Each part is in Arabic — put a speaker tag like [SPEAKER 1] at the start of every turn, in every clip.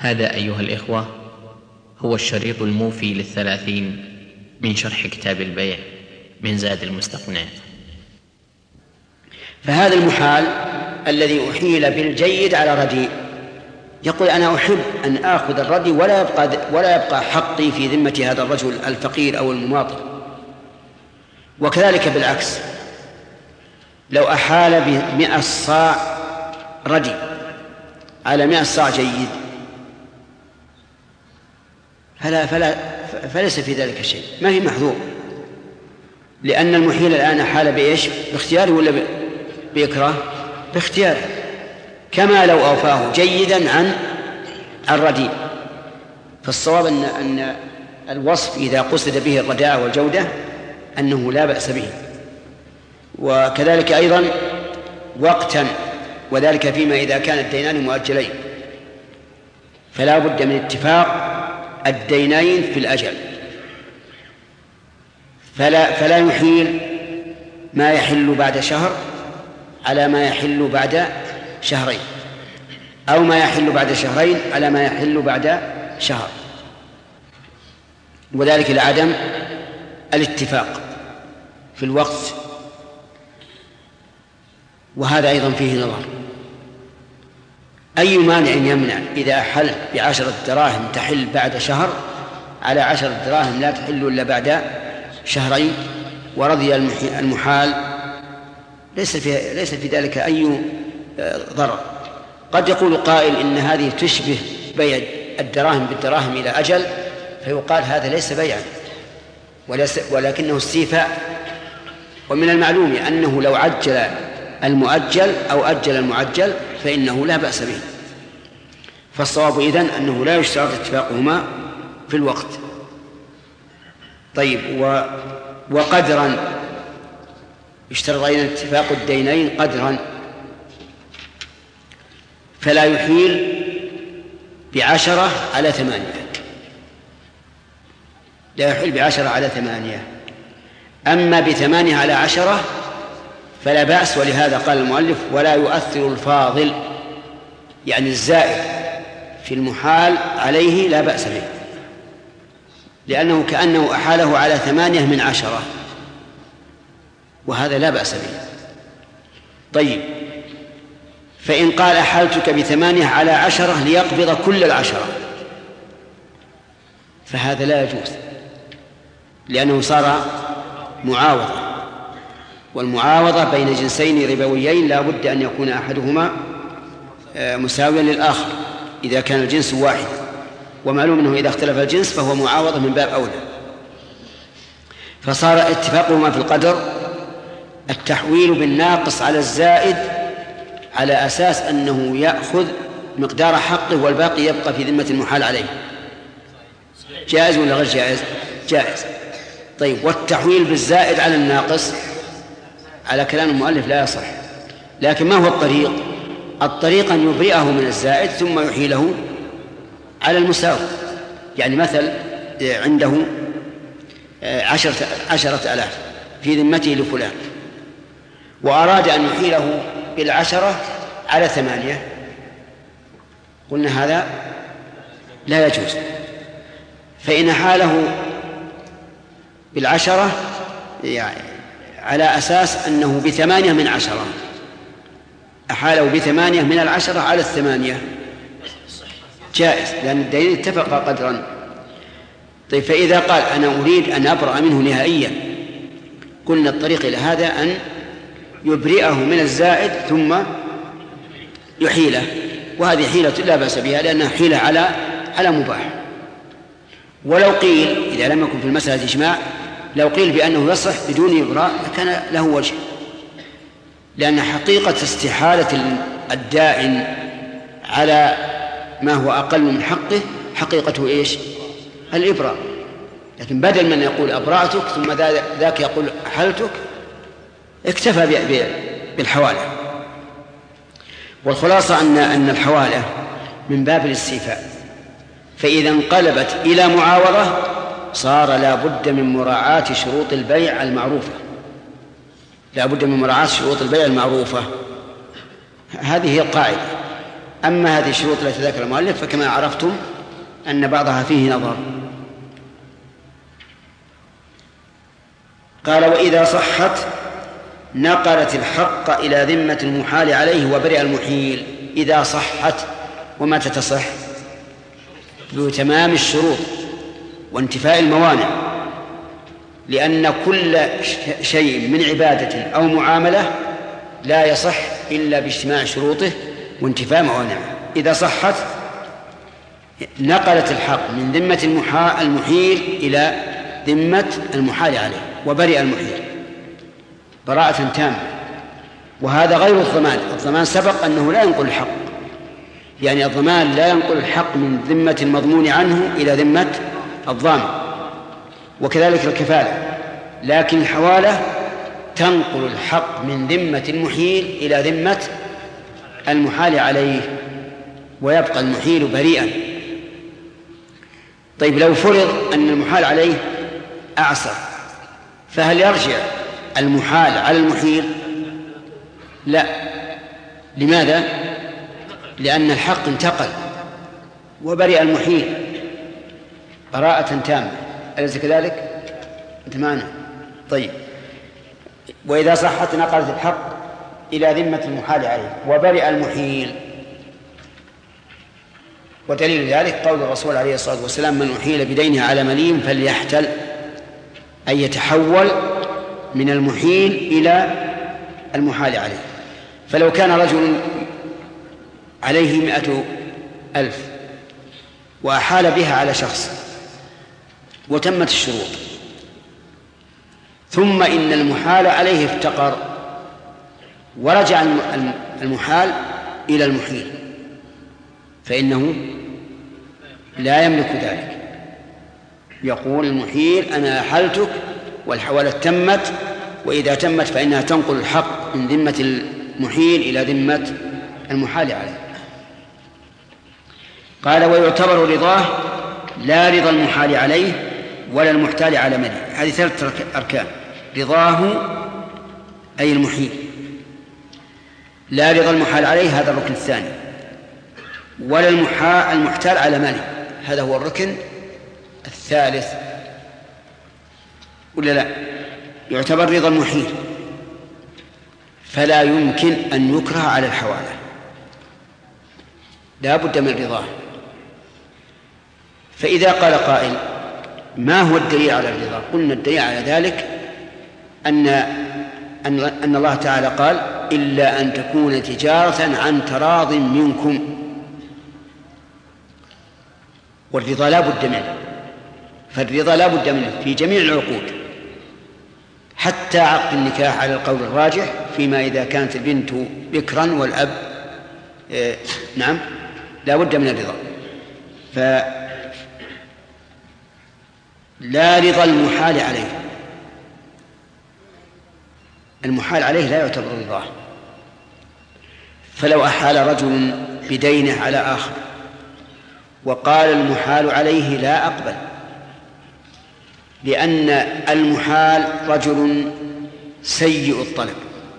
[SPEAKER 1] هذا أيها الإخوة هو الشريط الموفي لل30 من شرح كتاب البيع من زاد المستقنع.
[SPEAKER 2] فهذا المحال الذي أحيل بالجيد على رديء، يقول أنا أحب أن آخذ الرديء ولا يبقى حقي في ذمة هذا الرجل الفقير أو المماطل. وكذلك بالعكس، لو أحال ب100 صاع رديء على 100 صاع جيد فليس في ذلك شيء، ما هي محظور، لأن المحيل الآن حال بإيش؟ باختياره ولا بإكراه؟ باختياره، كما لو أوفاه جيدا عن الرديء. فالصواب أن الوصف إذا قصد به الرداء والجودة أنه لا بأس به. وكذلك أيضا وقتا، وذلك فيما إذا كان الدينان مؤجلين، فلا بد من اتفاق الدينين في الأجل، فلا يحيل ما يحل بعد شهر على ما يحل بعد شهرين، أو ما يحل بعد شهرين على ما يحل بعد شهر، وذلك لعدم الاتفاق في الوقت. وهذا أيضا فيه نظر، أي مانع يمنع إذا أحل ب10 دراهم تحل بعد شهر على 10 دراهم لا تحل إلا بعد شهرين، ورضي المحال، ليس في ذلك أي ضرر. قد يقول قائل إن هذه تشبه بيع الدراهم بالدراهم إلى أجل، فيقال هذا ليس بيعا ولكنه استيفاء. ومن المعلوم أنه لو عجل المؤجل أو أجل المعجل فإنه لا بأس به. فالصواب إذن أنه لا يشترط اتفاقهما في الوقت. طيب، وقدرا يشترط أيضا اتفاق الدينين قدرا، فلا يحيل ب10 على 8، لا يحيل ب10 على 8. أما ب8 على 10 فلا بأس، ولهذا قال المؤلف ولا يؤثر الفاضل، يعني الزائد في المحال عليه لا بأس به، لأنه كأنه أحاله على 8 من 10، وهذا لا بأس به. طيب، فإن قال أحالتك ب8 على 10 ليقبض كل 10، فهذا لا يجوز، لأنه صار معاوضة، والمعاوضة بين جنسين ربويين لا بد أن يكون أحدهما مساويا للآخر إذا كان الجنس واحد، ومعلوم أنه إذا اختلف الجنس فهو معاوضة من باب أولى. فصار اتفاقهما في القدر التحويل بالناقص على الزائد على أساس أنه يأخذ مقدار حقه والباقي يبقى في ذمة المحال عليه. جائز ولا غير جائز؟ جائز. طيب، والتحويل بالزائد على الناقص على كلام المؤلف لا يصح. لكن ما هو الطريق؟ الطريق أن يبرئه من الزائد ثم يحيله على المساوي. يعني مثل عنده 10,000 في ذمته لفلان، وأراد أن يحيله ب10 على 8، قلنا هذا لا يجوز. فإن حاله ب10 يعني على أساس أنه ب8 من 10، أحاله ب8 من 10 على 8 جائز، لأن الدليل اتفق قدرا. طيب، فإذا قال أنا أريد أن أبرأ منه نهائيا، قلنا الطريق إلى هذا أن يبرئه من الزائد ثم يحيله، وهذه حيلة لا بأس بها لأنها حيلة على مباح. ولو قيل إذا لم يكن في المسألة إجماع، لو قيل بأنه يصح بدون إبراء كان له وجه، لأن حقيقة استحالة الدائن على ما هو أقل من حقه حقيقته إيش؟ الإبراء. لكن بدل من يقول أبرأتك ثم ذاك يقول أحلتك، اكتفى بالحوالة. والخلاصة أن الحوالة من باب الاستيفاء، فإذا انقلبت إلى معاوضة صار لا بد من مراعاة شروط البيع المعروفة، لا بد من مراعاة شروط البيع المعروفة. هذه هي القاعدة. أما هذه الشروط التي ذكر المؤلف فكما عرفتم أن بعضها فيه نظر. قال وإذا صحت نقلت الحق إلى ذمة المحال عليه وبرئ المحيل. إذا صحت، ومتى تصح؟ بتمام الشروط وانتفاء الموانع، لأن كل شيء من عبادة أو معاملة لا يصح إلا باجتماع شروطه وانتفاء موانعه. إذا صحت نقلت الحق من ذمة المحيل إلى ذمة المحال عليه وبرئ المحيل براءة تامة. وهذا غير الضمان. الضمان سبق أنه لا ينقل الحق، يعني الضمان لا ينقل الحق من ذمة المضمون عنه إلى ذمة الضامن، وكذلك الكفالة. لكن الحوالة تنقل الحق من ذمة المحيل إلى ذمة المحال عليه ويبقى المحيل بريئا. طيب لو فرض أن المحال عليه أعسر، فهل يرجع المحال على المحيل؟ لا. لماذا؟ لأن الحق انتقل وبرئ المحيل براءة تامة. أليس كذلك؟ أنت معنا؟ طيب وإذا صحت نقلت الحق إلى ذمة المحال عليه وبرئ المحيل. ودليل ذلك قول الرسول عليه الصلاة والسلام: من أحيل بدينه على مليم فليحتل، أن يتحول من المحيل إلى المحال عليه. فلو كان رجل عليه 100,000 وأحال بها على شخص وتمت الشروط، ثم إن المحال عليه افتقر ورجع المحال إلى المحيل، فإنه لا يملك ذلك. يقول المحيل: أنا أحلتك والحوالة تمت، وإذا تمت فإنها تنقل الحق من ذمة المحيل إلى ذمة المحال عليه. قال: ويعتبر رضاه لا رضا المحال عليه ولا المحتال على مليه. هذه 3 أركان: رضاه أي المحيل، لا رضا المحال عليه هذا الركن الثاني، ولا المحتال على مليه هذا هو الركن الثالث. ولا لا؟ يعتبر رضا المحيل، فلا يمكن أن يكره على الحوالة، لا بد من رضاه. فإذا قال قائل: ما هو الدليل على الرضا؟ قلنا الدليل على ذلك أن الله تعالى قال: إلا أن تكون تجارة عن تراض منكم. والرضا لا بد منه، فالرضا لا بد منه في جميع العقود، حتى عقد النكاح على القول الراجح، فيما إذا كانت البنت بكرا والأب نعم لا بد من الرضا. فلا رضا المحال عليه، المحال عليه لا يعتبر رضاه. فلو أحال رجل بدينه على آخر وقال المحال عليه: لا أقبل، لأن المحال رجل سيء الطلب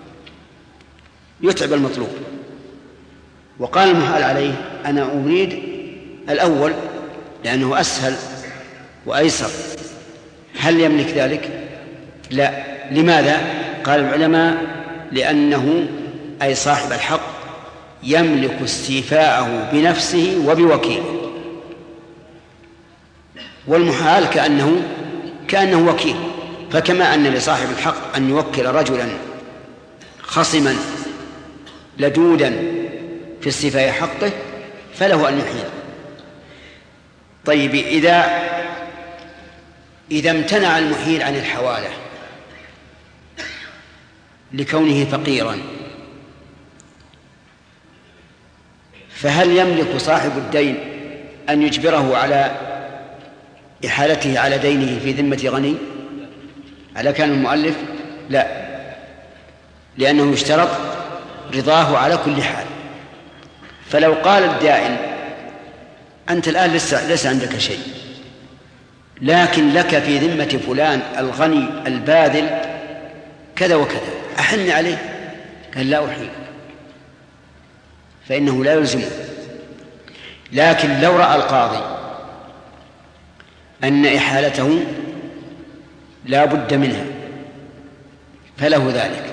[SPEAKER 2] يتعب المطلوب، وقال المحال عليه: أنا أريد الأول لأنه أسهل وأيسر. هل يملك ذلك؟ لا. لماذا؟ قال العلماء: لأنه أي صاحب الحق يملك استيفاءه بنفسه وبوكيله، والمحال كأنه وكيل. فكما أن لصاحب الحق أن يوكل رجلا خصما لدودا في استيفاء حقه فله أن يحيل. طيب إذا امتنع المحيل عن الحوالة لكونه فقيرا، فهل يملك صاحب الدين أن يجبره على إحالته على دينه في ذمة غني على كان المؤلف؟ لا، لأنه يشترط رضاه على كل حال. فلو قال الدائن: أنت الآن ليس عندك شيء، لكن لك في ذمة فلان الغني الباذل كذا وكذا، أحن عليه، قال: لا أحيل، فإنه لا يلزمه لكن لو رأى القاضي أن إحالته لا بد منها فله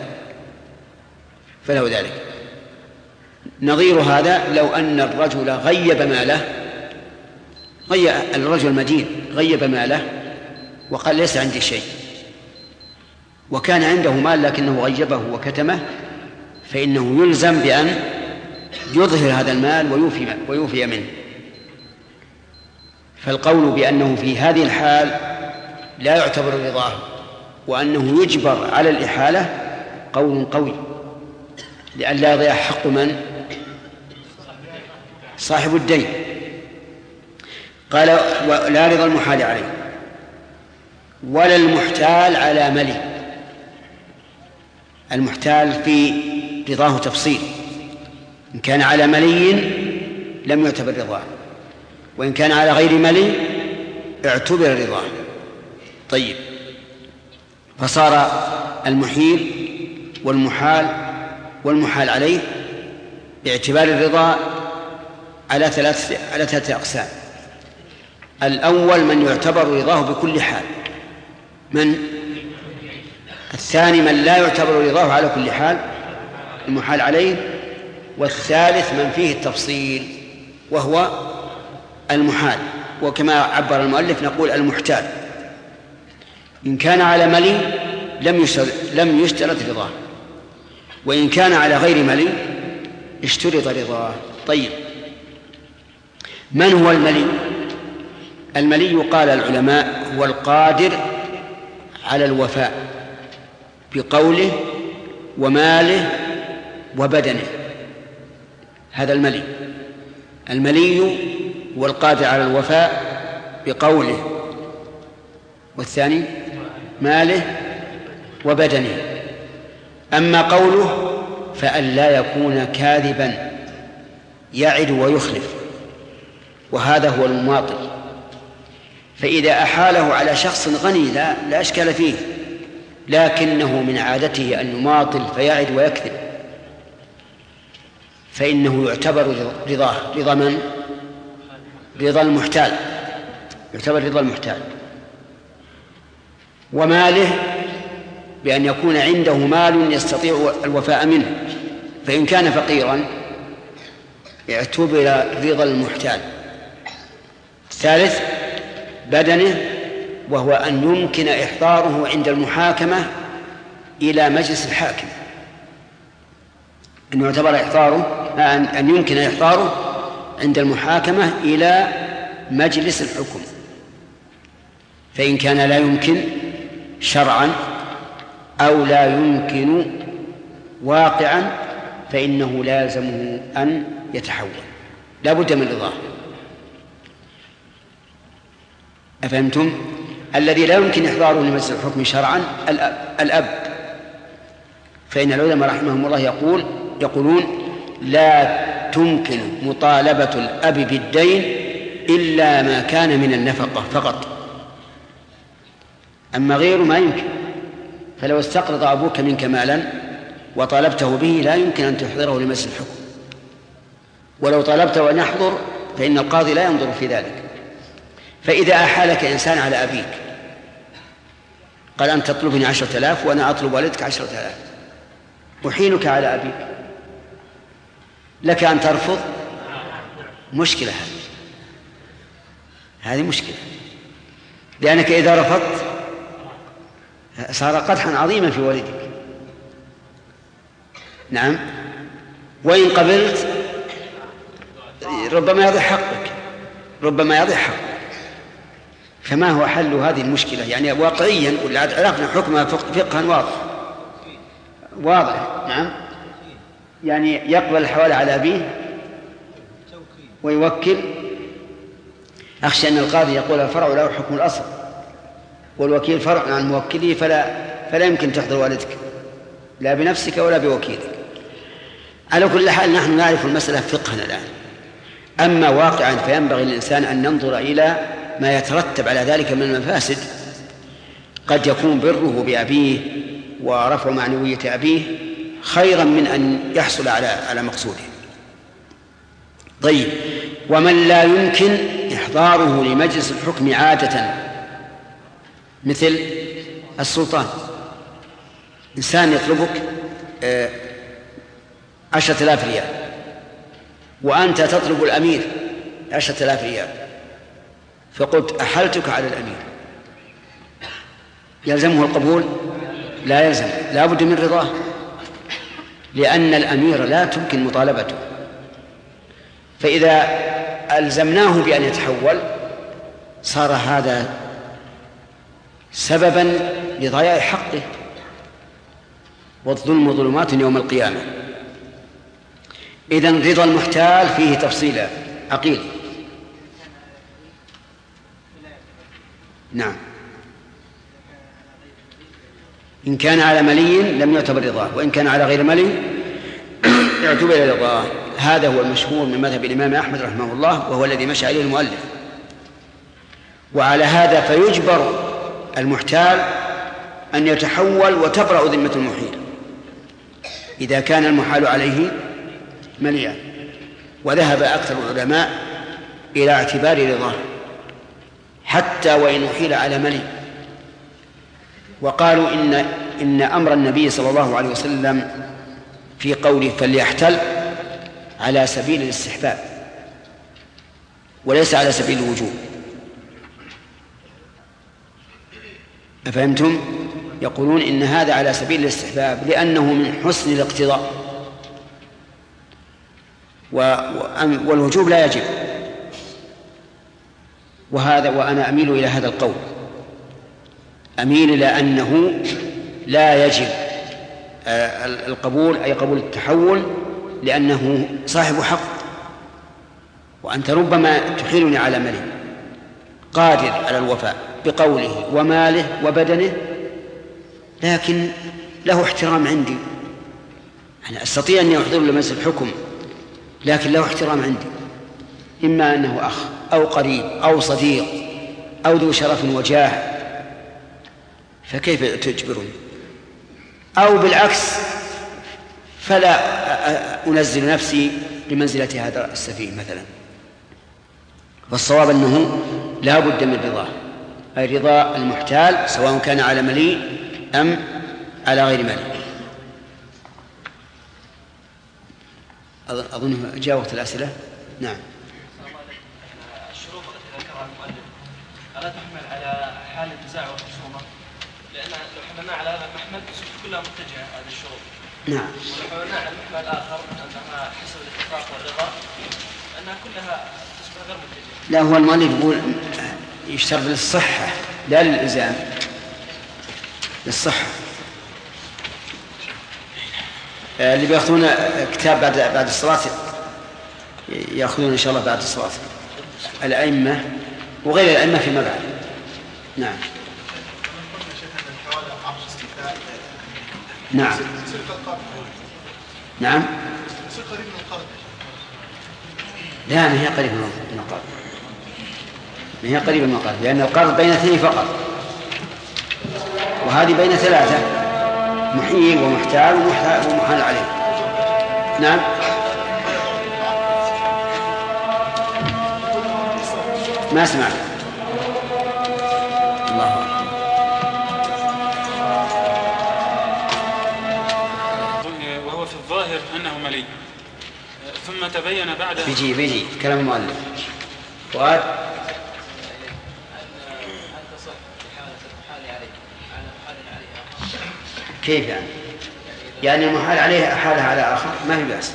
[SPEAKER 2] ذلك. نظير هذا لو أن الرجل غيب ماله، الرجل المدين غيب ماله وقال ليس عندي شيء، وكان عنده مال لكنه غيبه وكتمه، فإنه يلزم بأن يظهر هذا المال ويوفي منه. فالقول بأنه في هذه الحال لا يعتبر رضاه وأنه يجبر على الإحالة قول قوي، لئلا يضيع حق من؟ صاحب الدين. قال لا رضا المحال عليه ولا المحتال على ملي. المحتال في رضاه تفصيل، إن كان على ملي لم يعتبر رضاه، وإن كان على غير ملي اعتبر رضاه. طيب، فصار المحيل والمحال عليه باعتبار الرضا على ثلاثة أقسام. الأول من يعتبر رضاه بكل حال، الثاني من لا يعتبر رضاه على كل حال، المحال عليه. والثالث من فيه التفصيل وهو المحال، وكما عبر المؤلف نقول المحتال. إن كان على ملي لم يشترط رضاه، وإن كان على غير ملي اشترط رضاه. طيب، من هو الملي؟ الملي قال العلماء هو القادر على الوفاء بقوله وماله وبدنه، هذا الملي هو القادر على الوفاء بقوله، والثاني ماله وبدنه. أما قوله فأن لا يكون كاذبا يعد ويخلف، وهذا هو المماطل. فإذا أحاله على شخص غني لا أشكال فيه، لكنه من عادته أن يماطل فيعد ويكذب، فإنه يعتبر رضاه رضا من؟ رضا المحتال، يعتبر رضا المحتال. وماله بأن يكون عنده مال يستطيع الوفاء منه، فإن كان فقيرا اعتبر رضا المحتال. الثالث بدنه، وهو أن يمكن إحضاره عند المحاكمة إلى مجلس الحاكم، أن يعتبر أن يمكن إحضاره عند المحاكمة إلى مجلس الحكم. فإن كان لا يمكن شرعا أو لا يمكن واقعا فإنه لازمه أن يتحول، لا بد من رضاه. أفهمتم؟ الذي لا يمكن إحضاره لمجلس الحكم شرعا الأب، فإن العلماء رحمهم الله يقولون لا تمكن مطالبة الأب بالدين إلا ما كان من النفقة فقط، أما غيره ما يمكن. فلو استقرض أبوك منك مالا وطالبته به لا يمكن أن تحضره لمجلس الحكم، ولو طالبته أن يحضر فإن القاضي لا ينظر في ذلك. فإذا أحالك إنسان على أبيك قال أنت تطلبني 10,000 وأنا أطلب والدك 10,000، أحيلك على أبيك، لك أن ترفض؟ مشكلة، هذه مشكلة، لأنك إذا رفضت صار قدحا عظيما في والدك. نعم، وإن قبلت ربما يضيع حقك. فما هو حل هذه المشكلة؟ يعني واقعيا عرفنا حكمها فقها واضح. نعم، يعني يقبل الحوالة على أبيه ويوكل. أخشى أن القاضي يقول الفرع له حكم الأصل والوكيل فرع عن موكله، فلا يمكن تحضر والدك لا بنفسك ولا بوكيلك. على كل حال نحن نعرف المسألة فقها الآن. أما واقعا فينبغي للإنسان أن ينظر إلى ما يترتب على ذلك من المفاسد. قد يكون بره بأبيه ورفع معنوية أبيه خيرا من أن يحصل على مقصوده. طيب، ومن لا يمكن إحضاره لمجلس الحكم عادة، مثل السلطان. إنسان يطلبك 10,000 ريال، وأنت تطلب الأمير 10,000 ريال، فقلت أحلتك على الأمير، يلزمه القبول؟ لا يلزم، لا بد من رضاه، لأن الأمير لا تمكن مطالبته. فإذا ألزمناه بأن يتحول صار هذا سببا لضياع حقه، والظلم ظلمات يوم القيامة. إذن رضا المحتال فيه تفصيلا. عقيل. نعم، إن كان على ملي لم يعتبر رضاه، وإن كان على غير ملي اعتبر رضاه. هذا هو المشهور من مذهب الإمام أحمد رحمه الله، وهو الذي مشى عليه المؤلف. وعلى هذا فيجبر المحتال أن يتحول وتبرأ ذمة المحيل إذا كان المحال عليه مليا. وذهب أكثر العلماء إلى اعتبار رضاه حتى وإن أحيل على ملي، وقالوا إن أمر النبي صلى الله عليه وسلم في قوله فليحتل على سبيل الاستحباب وليس على سبيل الوجوب. أفهمتم؟ يقولون إن هذا على سبيل الاستحباب لأنه من حسن الاقتضاء، والوجوب لا يجب. وأنا أميل إلى هذا القول، أميل إلى أنه لا يجب القبول، أي قبول التحول، لأنه صاحب حق، وأنت ربما تحيلني على ملي قادر على الوفاء بقوله وماله وبدنه، لكن له احترام عندي، أنا أستطيع أن يحضر لمجلس الحكم، لكن له احترام عندي، إما أنه أخ أو قريب أو صديق أو ذو شرف وجاه، فكيف تجبرني؟ أو بالعكس فلا أنزل نفسي لمنزلة هذا السفيه مثلا. فالصواب أنه لا بد من رضاه، أي رضا المحتال سواء كان على ملي أم على غير ملي. أظن جاوبت الأسئلة. نعم.
[SPEAKER 3] الشروط التي ذكرها المؤلف ألا تحمل على حال النزاع والخصومة؟ لأن لو حملنا على هذا المحمل كلها متجهة هذه الشروط.
[SPEAKER 2] نعم.
[SPEAKER 3] ولو حملنا على المحمل الآخر أنها حسب الاتفاق والرضا أنها كلها تصبح غير متجهة.
[SPEAKER 2] لا، هو المؤلف يقول يشترط للصحة لا للإلزام، للصحة. اللي بيأخذون كتاب بعد الصلاة يأخذون إن شاء الله بعد الصلاة، الأئمة وغير الأئمة فيما بعد. نعم. نعم. نعم. لا، ما هي قريبة من القرض، ما هي قريبة من القرض، لأن القرض بين اثنين فقط، وهذه بين ثلاثة: محيل ومحتال ومحال عليه. نعم. ما سمعت. الله أكبر.
[SPEAKER 4] وهو في الظاهر أنه ملي، ثم تبين بعد
[SPEAKER 2] بيجي كلام المؤلف. فؤاد. كيف يعني المحال عليه أحالها على آخر ما في بأس.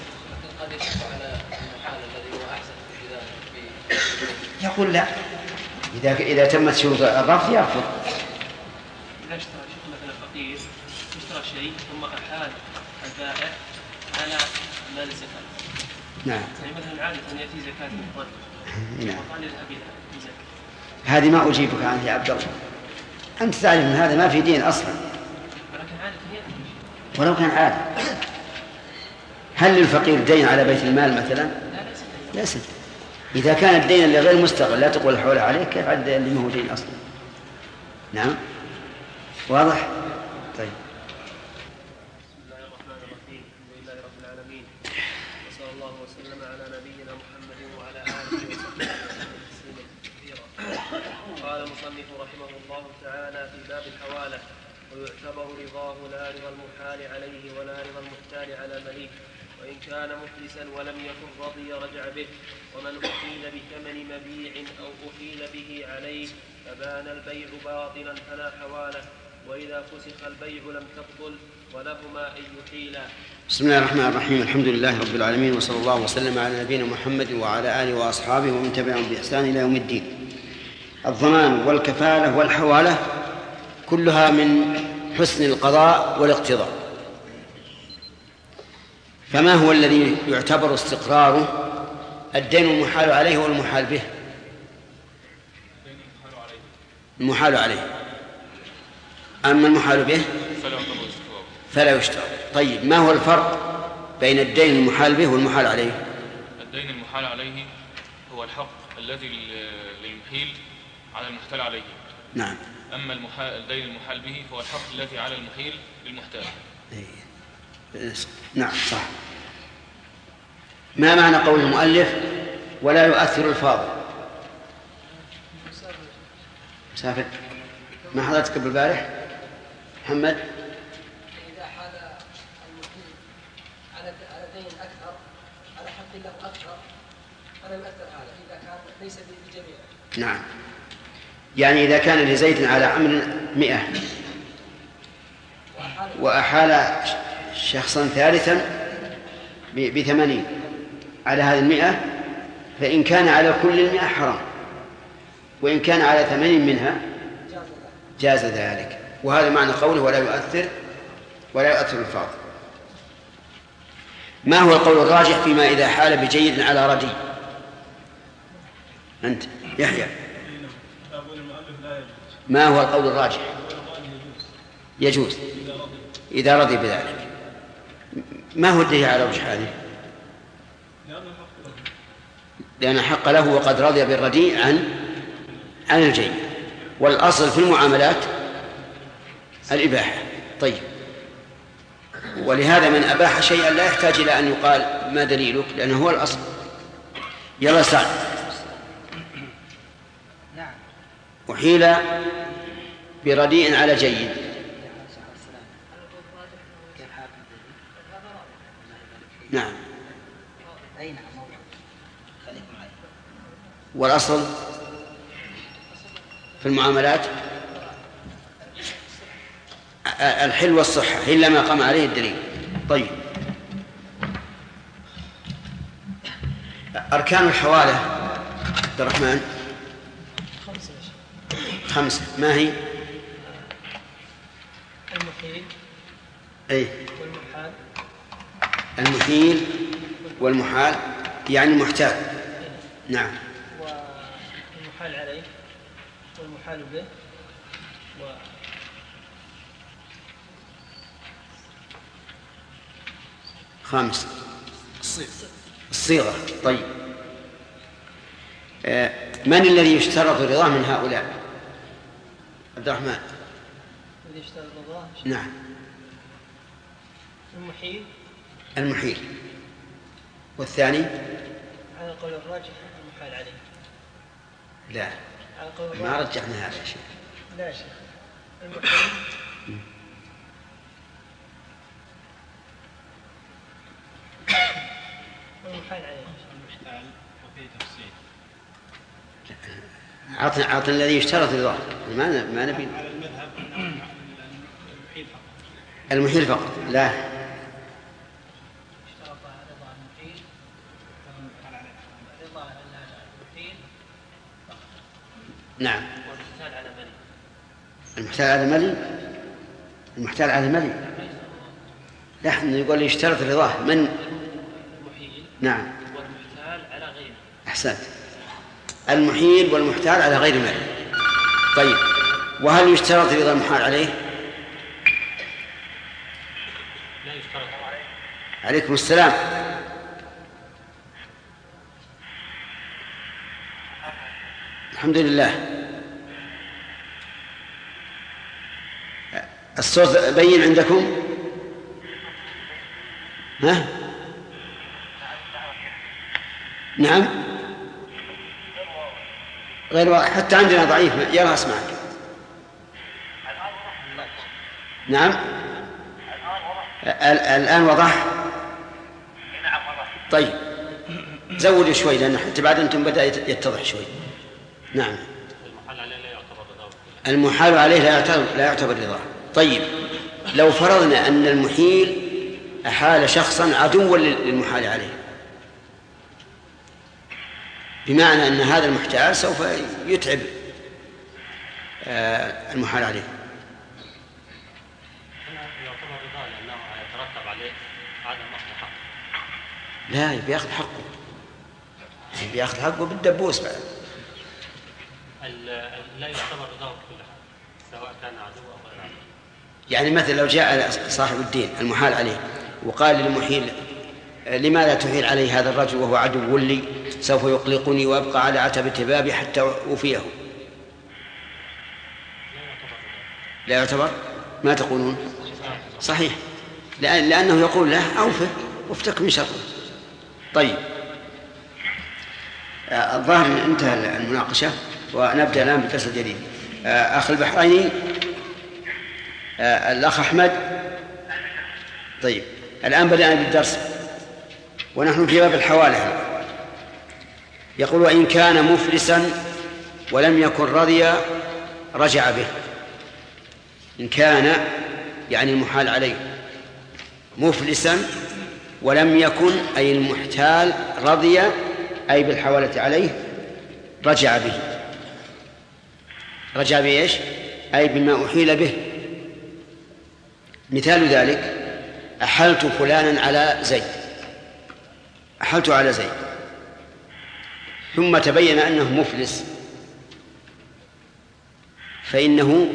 [SPEAKER 2] يقول لا، إذا تمت شروط الرفض يرفض.
[SPEAKER 3] إذا اشترى مثلا فقير اشترى شيء ثم أحال البائع على مال الزكاة.
[SPEAKER 2] نعم.
[SPEAKER 3] يعني مثلا عادة يأتي زكاة من الرجل وقال يذهب إلى زكاة.
[SPEAKER 2] هذه ما أجيبك عنها يا عبد الله، أنت تعرف أن هذا ما في دين أصلا.
[SPEAKER 3] ولكن عادة يأتي.
[SPEAKER 2] ولو كان عادة، هل للفقير دين على بيت المال مثلا؟ ليس. إذا كان الدين اللي غير مستغل لا تقول الحول عليه، كيف عد اللي ما هو دين أصلا؟ نعم. واضح؟ طيب.
[SPEAKER 3] بسم الله الرحمن الرحيم. الحمد لله رب العالمين، وصلى الله وسلم على نبينا محمد وعلى المصنف رحمه الله تعالى في باب الحوالة: ويعتبر رضاه لا رضا المحال عليه ولا رضا المحتال على مليك، وإن كان مفلسا ولم يكن رضي رجع به. ومن أحيل بثمن مبيع أو أحيل به عليه فبان البيع باطلا فلا حوالة، وإذا فسخ البيع لم تبطل، ولهما أن يحيلا.
[SPEAKER 2] بسم الله الرحمن الرحيم. الحمد لله رب العالمين، وصلى الله وسلم على نبينا محمد وعلى آله وأصحابه ومن تبعهم بإحسان إلى يوم الدين. الضمان والكفالة والحوالة كلها من حسن القضاء والاقتضاء. فما هو الذي يعتبر استقراره؟ الدين المحال عليه والمحال به. المحال عليه، أما المحال به فلا يشترط. طيب، ما هو الفرق بين الدين المحال به والمحال عليه؟
[SPEAKER 5] الدين المحال عليه هو الحق الذي للمحيل على المحتال عليه.
[SPEAKER 2] نعم.
[SPEAKER 5] أما الدين المحال به فهو الحق الذي على المحيل للمحتال.
[SPEAKER 2] نعم صح. ما معنى قول المؤلف ولا يؤثر الفاضل؟ مسافر ما حضرتك بالبارح محمد؟
[SPEAKER 6] إذا حال المحيل على دين أكثر، على حق له أكثر، فلا يؤثر هذا إذا كان ليس بجميع.
[SPEAKER 2] نعم، يعني إذا كان لزيد على عمرو 100 وأحال شخصا ثالثا ب80 على هذه 100، فإن كان على كل 100 حرام، وإن كان على 80 منها جاز ذلك. وهذا معنى قوله ولا يؤثر الفاضل. ما هو القول الراجح فيما إذا حال بجيد على ردي؟ أنت يحيى، ما هو القول الراجح؟ يجوز إذا رضي بذلك. ما هو الدليل على وجه هذه؟ لأن حق له وقد رضي بالرديء عن الجيد، والأصل في المعاملات الإباحة. طيب، ولهذا من أباح شيئا لا يحتاج إلى أن يقال ما دليلك، لأنه هو الأصل. يلا سعد. أحيل برديء على جيد. نعم. والأصل في المعاملات الحل والصحة إلا ما قام عليه الدليل. طيب، أركان الحوالة عبد الرحمن 5. ما هي؟
[SPEAKER 6] المحيل والمحال.
[SPEAKER 2] المحيل والمحال يعني المحتال. نعم.
[SPEAKER 6] والمحال عليه والمحال به
[SPEAKER 2] 5 الصيغة. طيب، من الذي يشترط رضاه من هؤلاء؟ عبد الرحمن.
[SPEAKER 6] الذي يشترط رضاه؟
[SPEAKER 2] نعم. المحيل. والثاني؟
[SPEAKER 6] على قول الراجح المحال عليه.
[SPEAKER 2] لا، ما رجحنا هذا يا شيخ.
[SPEAKER 6] لا يا شيخ، المحيل والمحال عليه. المحتال وفيه تفصيل.
[SPEAKER 2] عطنا الذي يشترط رضاه. ما نبي
[SPEAKER 6] على المذهب
[SPEAKER 2] المحيل فقط. لا،
[SPEAKER 6] اشترط رضا المحيل رضا المحيل فقط.
[SPEAKER 2] نعم.
[SPEAKER 6] والمحتال على ملي.
[SPEAKER 2] المحتال على ملي. نحن يقول يشترط رضاه من
[SPEAKER 6] المحيل.
[SPEAKER 2] نعم.
[SPEAKER 6] والمحتال على غيره.
[SPEAKER 2] أحسنت. المحيل والمحتال على غير مال. طيب، وهل يشترط رضا المحال عليه؟
[SPEAKER 6] لا يشترط.
[SPEAKER 2] عليكم السلام. الحمد لله. الصوت بين عندكم؟ ها؟ نعم. غير واضح، حتى عندنا ضعيف يلا أسمعك. نعم الآن وضح. طيب زودوا شوي لأن حتى بعد أنتم بدأ يتضح شوي. نعم المحال عليه لا يعتبر رضاه. طيب لو فرضنا أن المحيل أحال شخصا عدوا للمحال عليه، بمعنى أن هذا المحتال سوف يتعب المحال عليه،
[SPEAKER 7] يعتبر رضا لأنه يترتب عليه عدم أخذ حقه.
[SPEAKER 2] لا بياخذ حقه، بياخذ حقه بالدبوس بعد.
[SPEAKER 7] لا يعتبر رضاه بكل حال سواء كان عدو أو غير عدو.
[SPEAKER 2] يعني مثلا لو جاء صاحب الدين المحال عليه وقال للمحيل لماذا تحيل علي هذا الرجل وهو عدو لي سوف يقلقني وأبقى على عتبة بابي حتى أوفيه، لا يعتبر. ما تقولون؟ صحيح، لأنه يقول له أوفه وافتك من شره. طيب الظاهر انتهى المناقشة ونبدأ الآن بالدرس الجديد. أخ البحريني الأخ أحمد. طيب الآن بدأنا بالدرس ونحن في باب الحوالة. يقول وإن كان مفلسا ولم يكن رضي رجع به. إن كان يعني المحال عليه مفلسا ولم يكن أي المحتال رضي أي بالحوالة عليه رجع به. رجع به إيش؟ أي بما أحيل به. مثال ذلك أحلت فلانا على زيد، أحلت على زيد ثم تبين أنه مفلس فإنه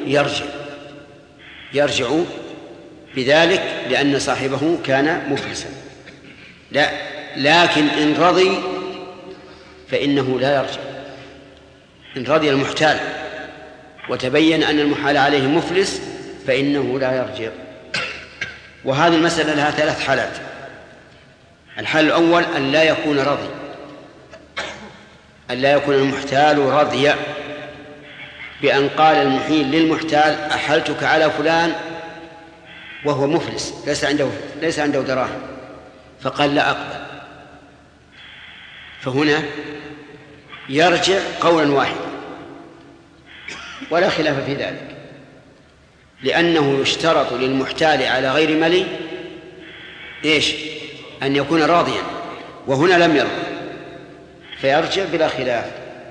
[SPEAKER 2] يرجع بذلك لأن صاحبه كان مفلسا. لا، لكن إن رضي فإنه لا يرجع. إن رضي المحتال وتبين أن المحال عليه مفلس فإنه لا يرجع. وهذه المسألة لها 3 حالات. الحال الأول أن لا يكون رضي، أن لا يكون المحتال رضي بأن قال المحيل للمحتال أحلتك على فلان وهو مفلس ليس عنده دراهم، فقال لا أقبل، فهنا يرجع قولا واحدا ولا خلاف في ذلك، لأنه يشترط للمحتال على غير ملي إيش؟ أن يكون راضيا، وهنا لم يرضى فيرجع بلا خلاف.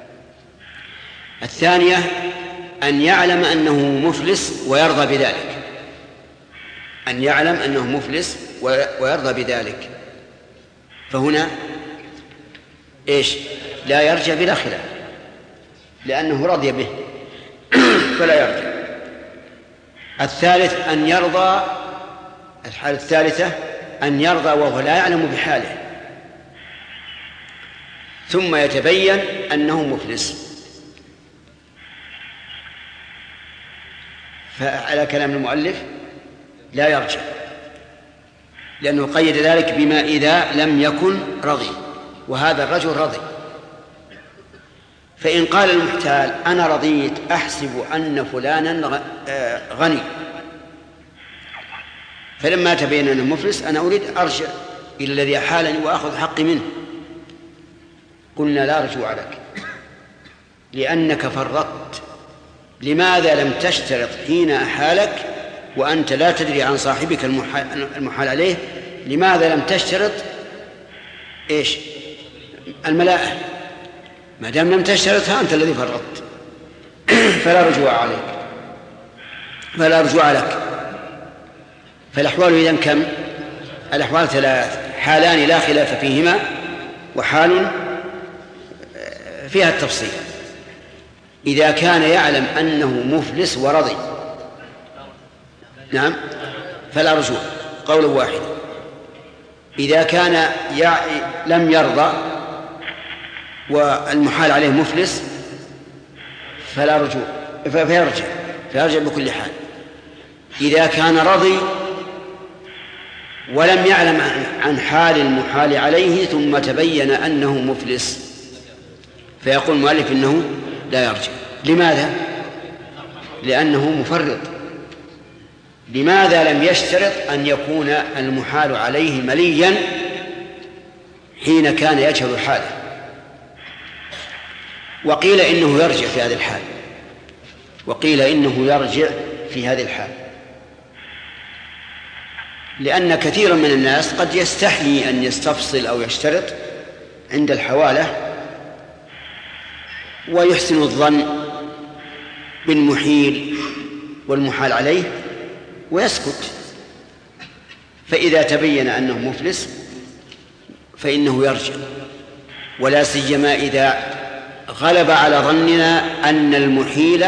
[SPEAKER 2] الثانية أن يعلم أنه مفلس ويرضى بذلك، أن يعلم أنه مفلس ويرضى بذلك، فهنا إيش؟ لا يرجع بلا خلاف لأنه رضي به فلا يرجع. الثالث أن يرضى، الحالة الثالثة أن يرضى وهو لا يعلم بحاله ثم يتبين أنه مفلس، فعلى كلام المؤلف لا يرجع لأنه قيد ذلك بما إذا لم يكن رضي، وهذا الرجل رضي. فإن قال المحتال أنا رضيت أحسب أن فلانا غني، فلما تبين أنه مفلس أنا أريد أرجع إلى الذي أحالني وأخذ حقي منه، قلنا لا رجوع لك لأنك فرطت. لماذا لم تشترط حين أحالك وأنت لا تدري عن صاحبك المحال عليه؟ لماذا لم تشترط إيش؟ الملاءة. ما دام لم تشترطها أنت الذي فرطت فلا رجوع عليك، فلا رجوع لك. فالأحوال إذن كم؟ الأحوال 3، حالان لا خلاف فيهما وحال فيها التفصيل. إذا كان يعلم أنه مفلس ورضي نعم فلا رجوع قول واحد. إذا كان لم يرضى والمحال عليه مفلس فلا رجوع فيرجع بكل حال. إذا كان رضي ولم يعلم عن حال المحال عليه ثم تبين أنه مفلس فيقول المؤلف إنه لا يرجع. لماذا؟ لأنه مفرط. لماذا لم يشترط أن يكون المحال عليه مليا حين كان يجهل حاله؟ وقيل إنه يرجع في هذه الحال، وقيل إنه يرجع في هذه الحال، لأن كثيرا من الناس قد يستحيي أن يستفصل أو يشترط عند الحوالة ويحسن الظن بالمحيل والمحال عليه ويسكت، فإذا تبين أنه مفلس فإنه يرجع، ولا سيما إذا غلب على ظننا أن المحيل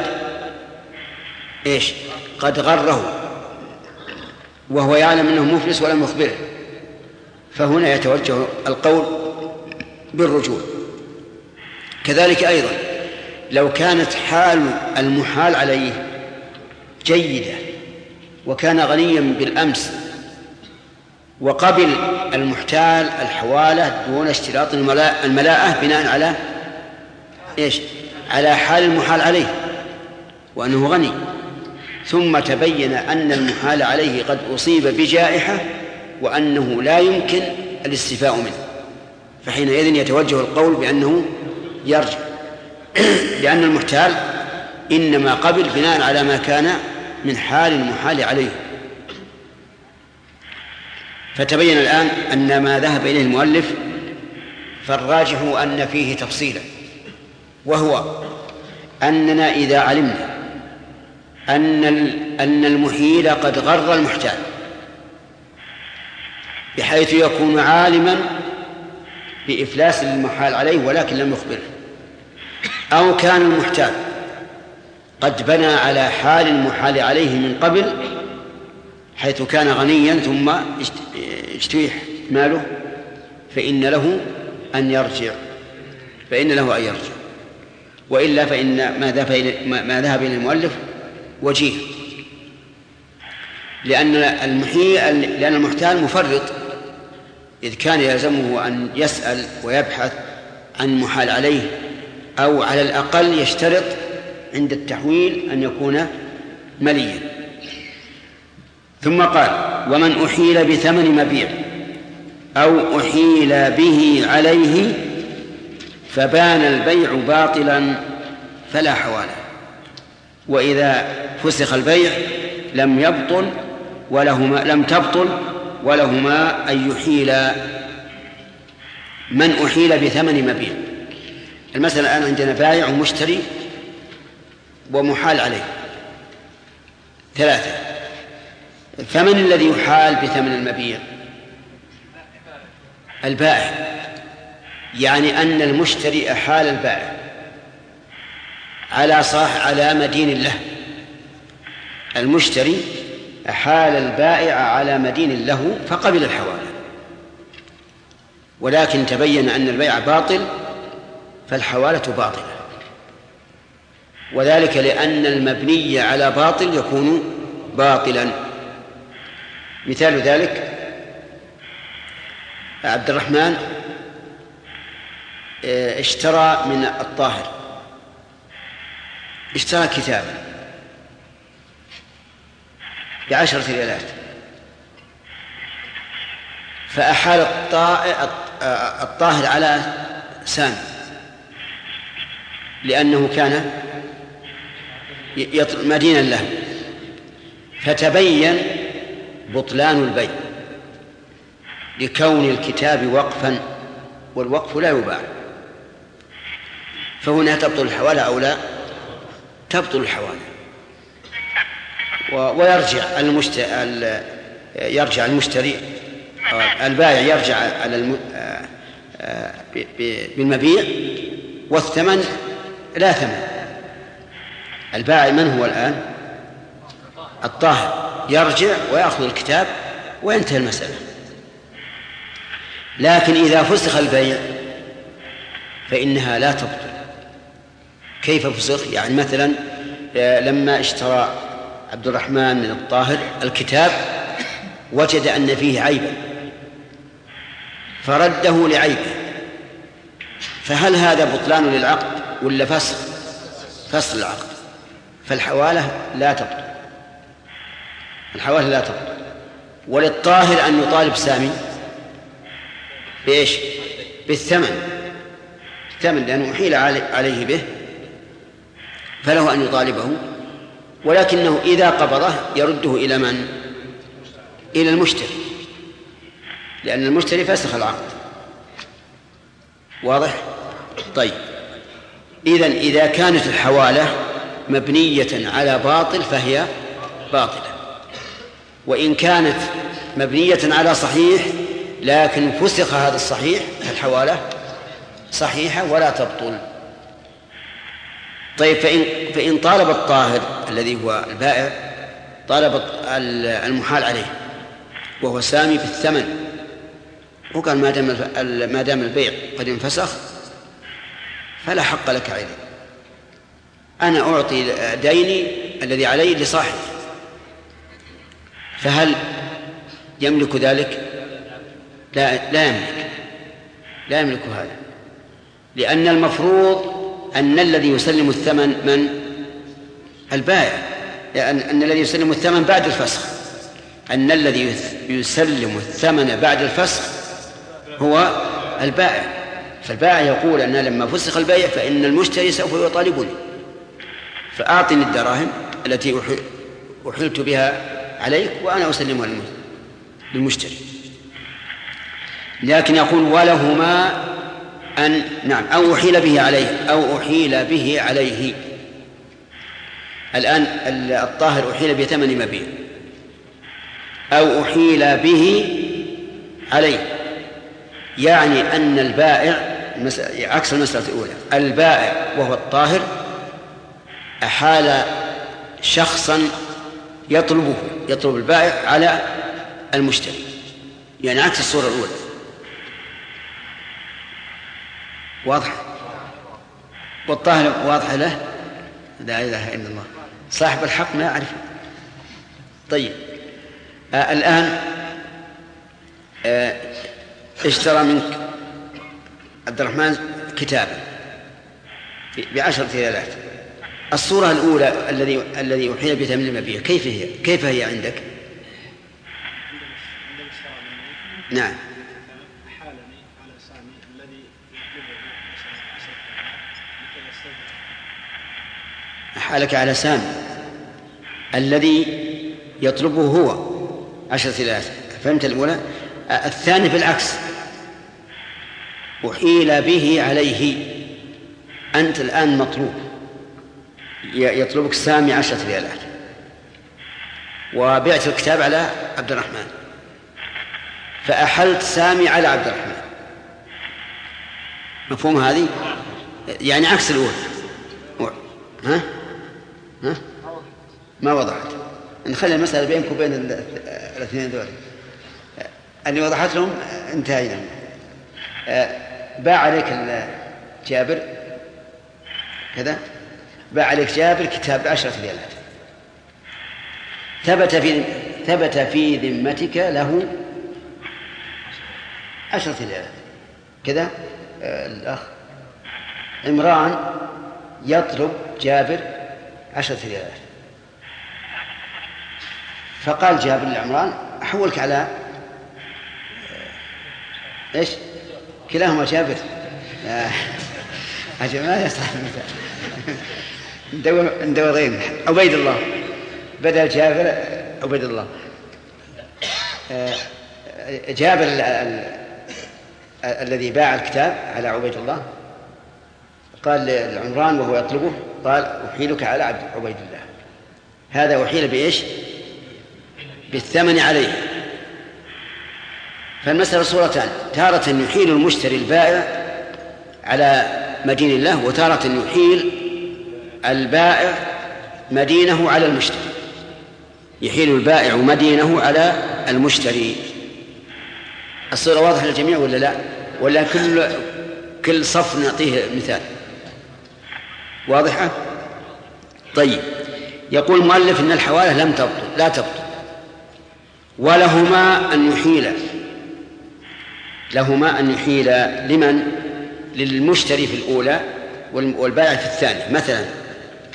[SPEAKER 2] قد غره وهو يعلم أنه مفلس ولم يخبره، فهنا يتوجه القول بالرجوع. كذلك أيضا لو كانت حال المحال عليه جيدة وكان غنيا بالأمس وقبل المحتال الحوالة دون اشتراط الملاءة بناء على على حال المحال عليه وأنه غني، ثم تبين أن المحال عليه قد أصيب بجائحة وأنه لا يمكن الاستيفاء منه، فحينئذ يتوجه القول بأنه يرجع، لأن المحتال إنما قبل بناء على ما كان من حال المحال عليه. فتبين الآن أن ما ذهب إليه المؤلف فالراجح أن فيه تفصيلا، وهو أننا إذا علمنا أن المحيل قد غر المحتال بحيث يكون عالما بإفلاس المحال عليه ولكن لم يخبره، أو كان المحتال قد بنى على حال المحال عليه من قبل حيث كان غنيا ثم اجتويح ماله، فإن له أن يرجع، وإلا فإن ما ذهب إلى المؤلف وجيه، لأن المحتال مفرط، إذ كان يلزمه أن يسأل ويبحث عن محال عليه، أو على الأقل يشترط عند التحويل أن يكون مليا. ثم قال: ومن أحيل بثمن مبيع أو أحيل به عليه فبان البيع باطلا فلا حواله. وإذا فسخ البيع لم تبطل ولهما أن يحيل من أحيل بثمن مبيع. المسألة الآن عندنا بائع ومشتري ومحال عليه ثلاثة. فمن الذي يحال بثمن المبيع؟ البائع، يعني أن المشتري أحال البائع على مدين له. المشتري أحال البائع على مدين له فقبل الحوالة، ولكن تبين أن البيع باطل فالحوالة باطلة، وذلك لأن المبني على باطل يكون باطلا. مثال ذلك عبد الرحمن اشترى من الطاهر، اشترى كتابا ب10 ريالات، فأحال الطاهر على سامي لأنه كان مدينا له، فتبين بطلان البيع لكون الكتاب وقفا، والوقف لا يباع، فهنا تبطل الحوالة أو لا تبطل الحوالة. ويرجع المشتري البائع يرجع على بالمبيع، والثمن لا ثمن. البائع من هو الآن؟ الطاهر، يرجع ويأخذ الكتاب وينتهي المسألة. لكن إذا فسخ البيع فإنها لا تبطل. كيف فسخ؟ يعني مثلا لما اشترى عبد الرحمن من الطاهر الكتاب وجد أن فيه عيبا فرده لعيبه، فهل هذا بطلان للعقد ولا فسخ؟ فصل العقد، فالحوالة لا تبطل، الحوالة لا تبطل. وللطاهر أن يطالب سامي بإيش؟ بالثمن، لأنه أحيل عليه به، فله أن يطالبه، ولكنه إذا قبضه يرده إلى من؟ إلى المشتري، لأن المشتري فسخ العقد. واضح؟ طيب، إذا كانت الحوالة مبنية على باطل فهي باطلة، وإن كانت مبنية على صحيح لكن فسخ هذا الصحيح فالحوالة صحيحة ولا تبطل. طيب، فإن طالب الطاهر الذي هو البائع طالب المحال عليه وهو سامي بالثمن، وقال ما دام البيع قد انفسخ فلا حق لك عليه، أنا أعطي ديني الذي علي لصاحبي، فهل يملك ذلك؟ لا يملك هذا، لأن المفروض أن الذي يسلم الثمن من؟ البائع، أن الذي يسلم الثمن بعد الفسخ، أن الذي يسلم الثمن بعد الفسخ هو البائع. فالبائع يقول أن لما فسخ البيع فإن المشتري سوف يطالبني، فأعطني الدراهم التي أحلت بها عليك وأنا أسلمها للمشتري. لكن يقول ولهما أن نعم أو أحيل به عليه. الآن الطاهر أحيل بثمن مبيع أو أحيل به عليه، يعني أن البائع عكس المسألة الأولى، البائع وهو الطاهر أحال شخصا يطلب البائع على المشتري، يعني عكس الصورة الأولى. واضح؟ والطاهر واضح له؟ لا إله إلا الله، صاحب الحق ما يعرف. طيب، الآن اشترى منك عبد الرحمن كتابا ب10 ريالات. الصورة الأولى الذي أحيل بثمن المبيع كيف هي عندك؟ نعم، أحالك على سامي الذي يطلبه هو 10 ريالات. فهمت الأولى؟ الثاني بالعكس، أحيل به عليه، أنت الآن مطلوب، يطلبك سامي 10 ريالات وبعت الكتاب على عبد الرحمن، فأحلت سامي على عبد الرحمن. مفهوم هذه؟ يعني عكس الأولى. ها؟ ما وضحت. نخلي المسألة بينك وبين الاثنين دول اللي وضحت لهم انتهينا. باع عليك جابر كذا، باع عليك جابر كتاب ب10 ريالات، ثبت في ذمتك له 10 ريالات كذا. الأخ عمران يطلب جابر 10 ريالات، فقال جابر لعمران أحولك على إيش؟ كلاهما جابر. أجل ما يصح ندورين عبيد الله بدل جابر عبيد الله. جابر الذي باع الكتاب على عبيد الله قال لعمران وهو يطلبه، قال أحيلك على عبيد الله. هذا أحيل بإيش؟ بالثمن عليه. فالمسألة صورتان، تارة يحيل المشتري البائع على مدين الله، وتارة يحيل البائع مدينه على المشتري، يحيل البائع مدينه على المشتري. الصورة واضحة للجميع ولا لا؟ ولا كل صف نعطيه مثال؟ واضحة؟ طيب، يقول المؤلف إن الحوالة لا تبطل، ولهما أن يحيل لمن؟ للمشتري في الأولى والبائع في الثانية. مثلا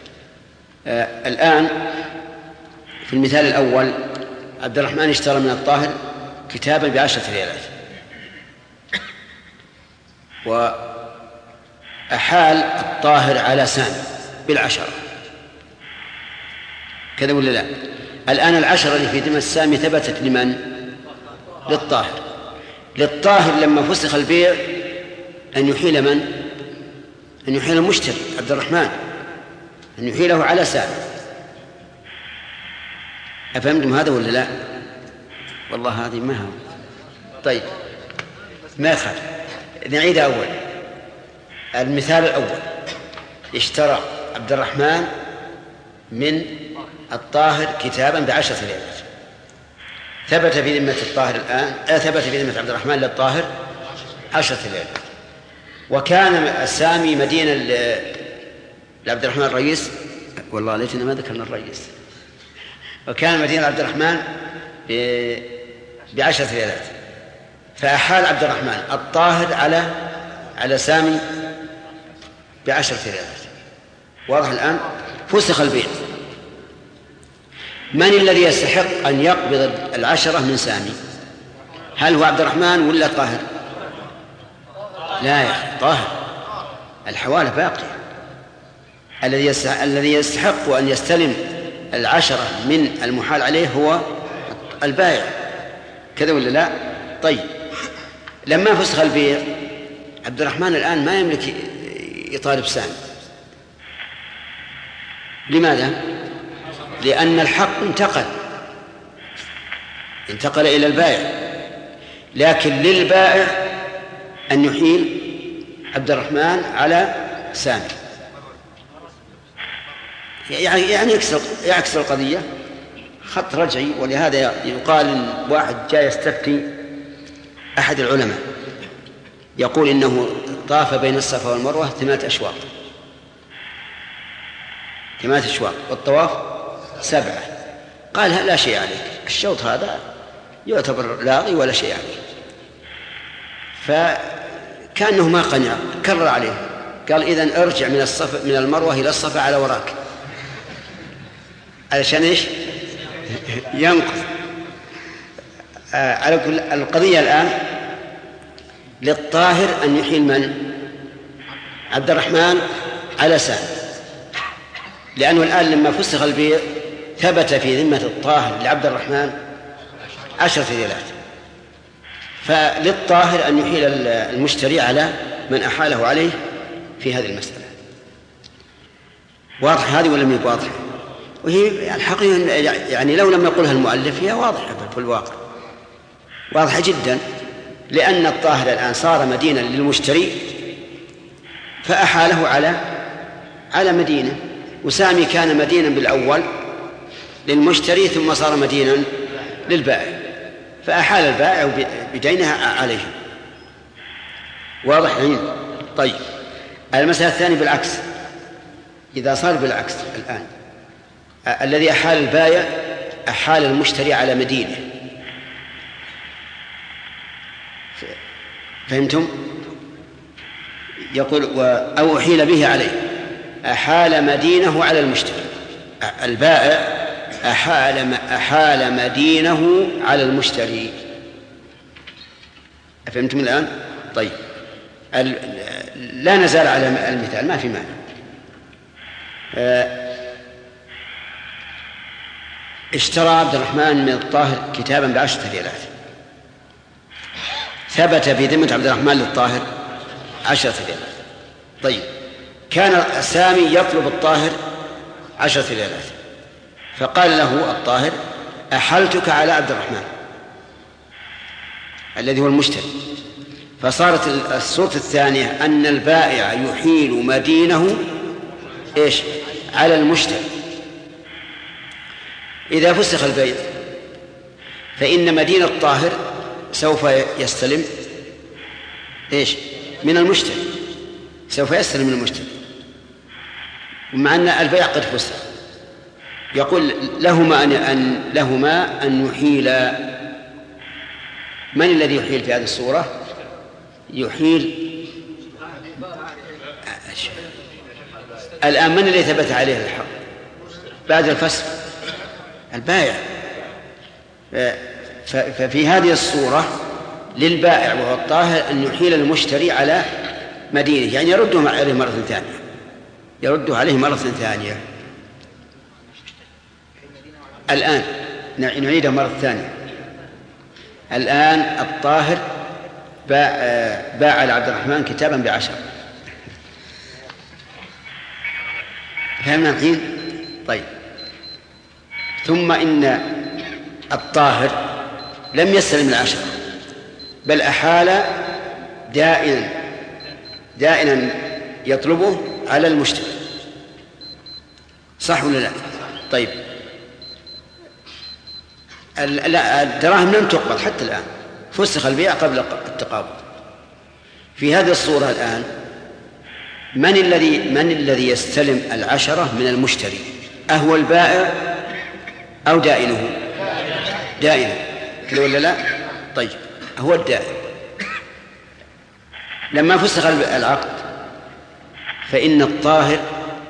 [SPEAKER 2] الآن في المثال الأول عبد الرحمن اشترى من الطاهر كتابا ب10 ريالات، وأحال الطاهر على سامي ب10، كذا ولا لا؟ الآن 10 اللي في ذمة السامي ثبتت لمن؟ للطاهر. للطاهر لما فسخ البيع أن يحيل من؟ أن يحيل المشتري عبد الرحمن، أن يحيله على سامي. أفهمتم هذا ولا لا؟ والله هذه ما هو. طيب ما يخالف، نعيد أول. المثال الأول اشترى عبد الرحمن من الطاهر كتابا ب10 ريالات، ثبت في ذمة الطاهر الآن ثبت في ذمة عبد الرحمن للطاهر 10 ريالات، وكان السامي مدينا لعبد الرحمن الرئيس، والله ليتنا ما ذكرنا الرئيس، وكان مدينة عبد الرحمن ب10 ريالات، فأحال عبد الرحمن الطاهر على سامي ب10 ريالات. واضح الآن؟ فسخ البيع. من الذي يستحق أن يقبض 10 من سامي؟ هل هو عبد الرحمن ولا طاهر؟ لا يا أخي، طاهر، الحوالة باقية. الذي يستحق أن يستلم 10 من المحال عليه هو البائع، كذا ولا لا؟ طيب لما فسخ البيع عبد الرحمن الآن ما يملك يطالب سامي. لماذا؟ لأن الحق انتقل إلى البائع، لكن للبائع أن يحيل عبد الرحمن على سامي، يعني يعكس القضية خط رجعي. ولهذا يقال إن واحد جاء يستفتي أحد العلماء يقول إنه طاف بين الصفا والمروة 8 أشواط، 8 أشواط، والطواف 7. قال لا شيء عليك، الشوط هذا يعتبر لاغي ولا شيء عليك. فكأنه ما قنع، كرر عليه، قال إذن ارجع من المروة إلى الصفا على وراك، علشان إيش؟ ينقذ. على كل القضية الآن للطاهر أن يحيل من؟ عبد الرحمن على سامي، لأنه الآن لما فسخ البيع ثبت في ذمة الطاهر لعبد الرحمن 10 ريالات، فللطاهر أن يحيل المشتري على من أحاله عليه في هذه المسألة. واضح هذه ولا مش واضح؟ وهي الحقيقة يعني لو لم يقلها المؤلف هي واضحة في الواقع، واضحة جدا، لأن الطاهر الآن صار مدينا للمشتري فأحاله على مدينة، وسامي كان مدينا بالأول للمشتري ثم صار مدينا للبائع، فأحال البائع بدينها عليه. واضح الحين؟ طيب المسألة الثانية بالعكس، إذا صار بالعكس الآن الذي أحال البائع أحال المشتري على مدينة، فهمتم؟ يقول أو أحيل به عليه، أحال مدينه على المشتري، البائع أحال مدينه على المشتري. فهمتم الآن؟ طيب لا نزال على المثال، ما في مانع. اشترى عبد الرحمن من الطاهر كتابا ب10 ريالات، ثبت في ذمة عبد الرحمن للطاهر 10 ريالات. طيب كان سامي يطلب الطاهر 10 ريالات، فقال له الطاهر أحلتك على عبد الرحمن الذي هو المشتري، فصارت الصورة الثانية أن البائع يحيل مدينه إيش؟ على المشتري. إذا فسخ البيع فإن مدين الطاهر سوف يستلم إيش؟ من المشتري، سوف يستلم من المشتري، ومع أن البيع قد فسخ. يقول لهما أن يحيل. من الذي يحيل في هذه الصورة؟ يحيل الآن من الذي ثبت عليه الحق؟ بعد الفسخ البائع. ففي هذه الصورة للبائع وهو الطاهر أن يحيل المشتري على مدينه، يعني يرده عليه مرة ثانية، يرده عليه مرة ثانية. الآن نعيدها مرة ثانية. الآن الطاهر باع لعبد الرحمن كتابا ب10. فهمنا الحين؟ طيب. ثم إن الطاهر لم يستلم 10 بل أحال دائنا يطلبه على المشتري، صح ولا لا؟ طيب. الدراهم لم تقبض حتى الآن، فسخ البيع قبل التقابض. في هذه الصورة الآن من الذي يستلم 10 من المشتري؟ أهو البائع أو دائنه؟ دائنه كده ولا لا؟ طيب، هو الدائن. لما فسخ العقد فإن الطاهر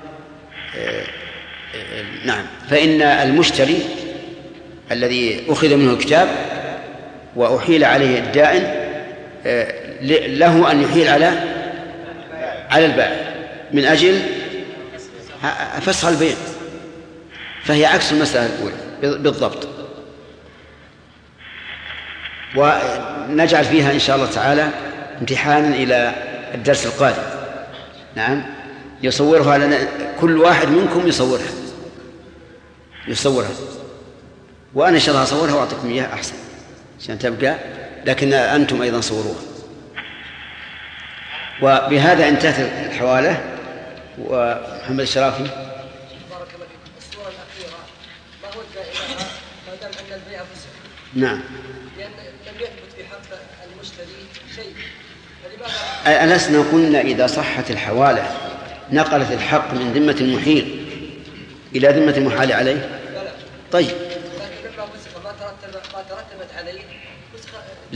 [SPEAKER 2] فإن المشتري الذي أخذ منه الكتاب وأحيل عليه الدائن له أن يحيل على البائع من أجل فسخ البيع، فهي عكس المسألة الأولى بالضبط. ونجعل فيها إن شاء الله تعالى امتحانا إلى الدرس القادم. نعم، يصورها لنا كل واحد منكم، يصورها وأنا إن شاء الله أصورها وأعطيكم إياها أحسن عشان تبقى، لكن أنتم أيضا صوروها. وبهذا انتهت الحوالة. ومحمد الشرافي.
[SPEAKER 6] بارك الله فيكم. الصورة الأخيرة ما هو الدائرة ما دام أن البيع فسخ؟
[SPEAKER 2] نعم.
[SPEAKER 6] لأن لم يثبت في حق المشتري شيء، فلماذا؟
[SPEAKER 2] ألسنا قلنا إذا صحت الحوالة نقلت الحق من ذمة المحيل إلى ذمة المحال عليه؟ طيب.
[SPEAKER 6] لكن لما فسخ ما ترتبت عليه فسخ.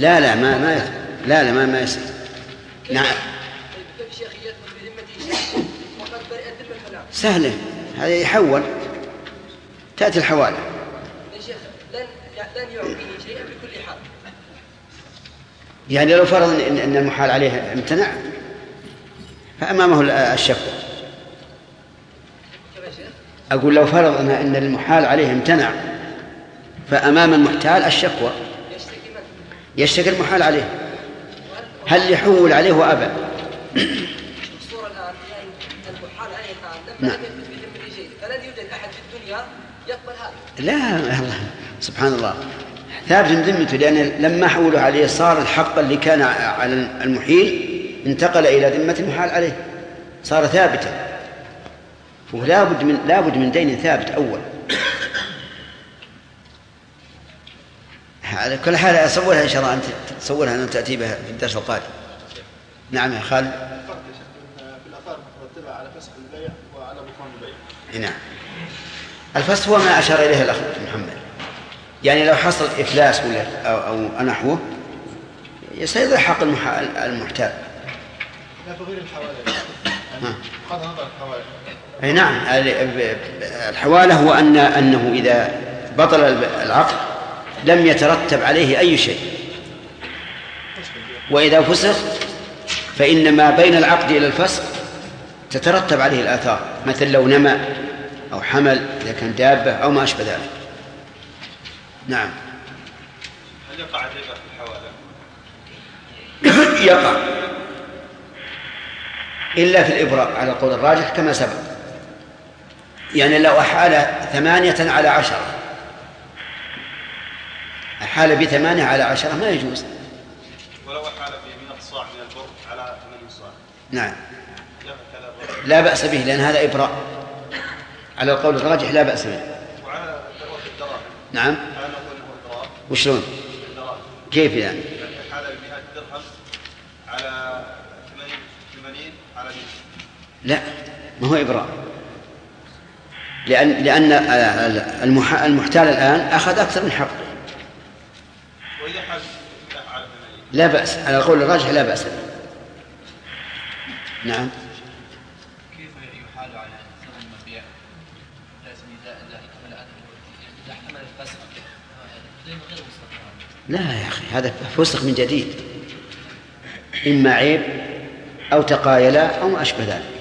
[SPEAKER 2] ما يصير. نعم.
[SPEAKER 6] كيف شيخ يثبت بذمته شيء وقد برئت ذمة فلان؟
[SPEAKER 2] سهلة، هذا يحول، تأتي الحوالة.
[SPEAKER 6] يا شيخ لن يعطيه شيئا بكل حال.
[SPEAKER 2] يعني لو فرض أن المحال عليه امتنع فأمامه الشكوى. أقول لو فرض أن المحال عليه امتنع فأمام المحتال الشكوى، يشتكي المحال عليه. هل يحول عليه وأبى؟
[SPEAKER 6] الصورة الآن المحال عليه الآن لما لم يثبت بذمته شيء فلن يوجد أحد في الدنيا يقبل هذا.
[SPEAKER 2] لا، سبحان الله، ثابت من ذمته، لأن لما حولوا عليه صار الحق اللي كان على المحيل انتقل إلى ذمة المحال عليه، صار ثابتا. ولا بد من دين ثابت أول. على كل حال أصورها إن شاء الله، أنت تصورها أن تأتي بها في الدرس القادم. نعم يا خالد.
[SPEAKER 8] في الآثار المترتبة على فسخ البيع وعلى بطلان البيع.
[SPEAKER 2] نعم، الفسخ هو ما أشار إليه الأخ محمد، يعني لو حصل إفلاس ولا أو نحوه يصير حق المحتال.
[SPEAKER 8] لا تغير الحوالة. هذا نظر الحوالة.
[SPEAKER 2] أي نعم، الحوالة هو أنه إذا بطل العقد لم يترتب عليه أي شيء، وإذا فسخ فإن ما بين العقد إلى الفسخ تترتب عليه الآثار، مثل لو نمى أو حمل إذا كان دابة أو ما أشبه ذلك. نعم.
[SPEAKER 8] هل يقع الربا في الحوالة؟
[SPEAKER 2] يقع إلا في الإبراء على القول الراجح كما سبق. يعني لو أحال 8 على 10، أحال ب8 على 10 ما يجوز.
[SPEAKER 8] ولو أحال ب100 صاع من البر على 8 صاع.
[SPEAKER 2] نعم، لا بأس به، لأن هذا إبراء على القول الراجح، لا بأس به.
[SPEAKER 8] وعلى الدراهم.
[SPEAKER 2] نعم. وشلون؟ كيف يعني؟
[SPEAKER 8] أحال ب100 درهم على 80 على 100.
[SPEAKER 2] لا، ما هو إبراء، لأن المحتال الآن أخذ أكثر من حقه.
[SPEAKER 8] وإذا حال على 80
[SPEAKER 2] لا بأس، على القول الراجح لا بأس به. نعم.
[SPEAKER 9] كيف يحال على ثمن المبيع لا 8
[SPEAKER 2] لا يا أخي، هذا فسخ من جديد، إما عيب أو تقايلا أو ما أشبه ذلك.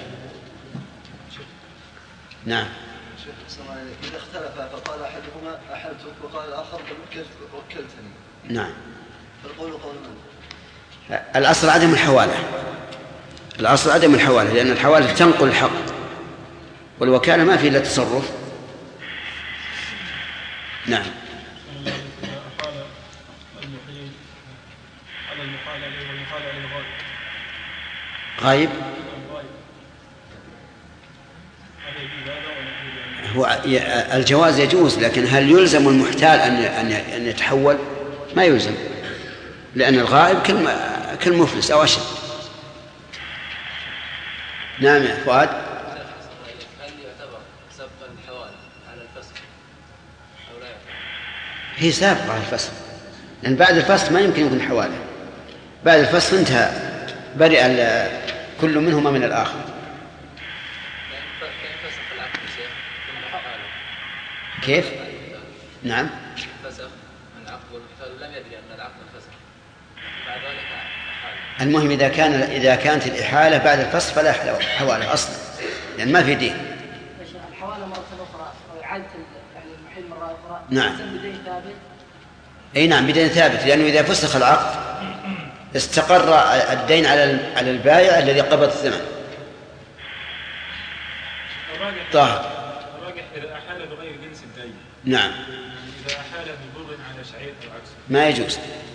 [SPEAKER 2] نعم.
[SPEAKER 8] إذا اختلفا فقال أحدهما أحلتك وقال الآخر وكلتني.
[SPEAKER 2] نعم.
[SPEAKER 8] فالقول قول من؟
[SPEAKER 2] الأصل عدم الحوالة. الأصل عدم الحوالة، لأن الحوالة تنقل الحق، والوكالة ما في إلا تصرف. نعم. غايب هو الجواز يجوز، لكن هل يلزم المحتال أن يتحول؟ ما يلزم، لأن الغائب كالمفلس أو أشد. نعم يا فؤاد.
[SPEAKER 3] هل يعتبر سبق الحوالي على الفسخ أو لا يعتبر؟
[SPEAKER 2] هي سابقة على الفسخ، لأن بعد الفسخ ما يمكن يكون حوالي. بعد الفسخ انتهى، برئ كل منهما من الآخر. كيف؟ نعم.
[SPEAKER 3] فسخ العقد والمحتال لم يدري أن العقد فسخ، بعد ذلك حال.
[SPEAKER 2] المهم إذا كانت الإحالة بعد الفسخ فلا حوالة أصلا، لأن ما في دين.
[SPEAKER 6] الحوالة مرة أخرى أو إعادة يعني المحل مرة أخرى.
[SPEAKER 2] نعم.
[SPEAKER 6] بدين ثابت.
[SPEAKER 2] أي نعم، بدين ثابت، لأنه إذا فسخ العقد استقر الدين على البائع الذي قبض الثمن. طاهر.
[SPEAKER 4] الراجح إذا أحال بغير جنس الدين.
[SPEAKER 2] نعم.
[SPEAKER 4] إذا أحال ببر على شعير أو عكسه
[SPEAKER 2] ما يجوز.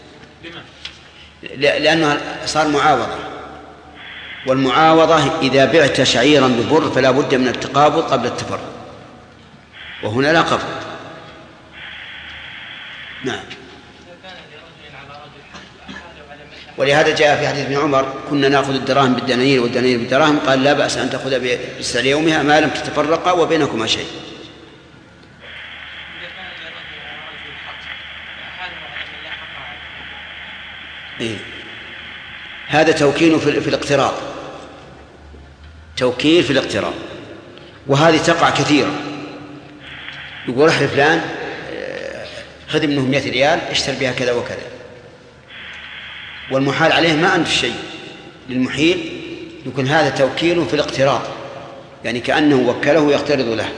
[SPEAKER 4] لما؟
[SPEAKER 2] لأنه صار معاوضة، والمعاوضة إذا بعت شعيرا ببر فلا بد من التقابض قبل التفرق، وهنا لا قبض. نعم. ولهذا جاء في حديث ابن عمر: كنا نأخذ الدراهم بالدنانير والدنانير بالدراهم، قال: لا بأس أن تأخذ بسعر يومها ما لم تتفرقا وبينكما شيء. إيه؟ هذا توكيل في الاقتراض، توكيل في الاقتراض، وهذه تقع كثيرا. يقول: احلف فلان خذ منه 100 ريال اشتري بها كذا وكذا، والمحال عليه ما عنده شيء. للمحيل يكون هذا توكيل في الاقتراض، يعني كأنه وكله يقترض له.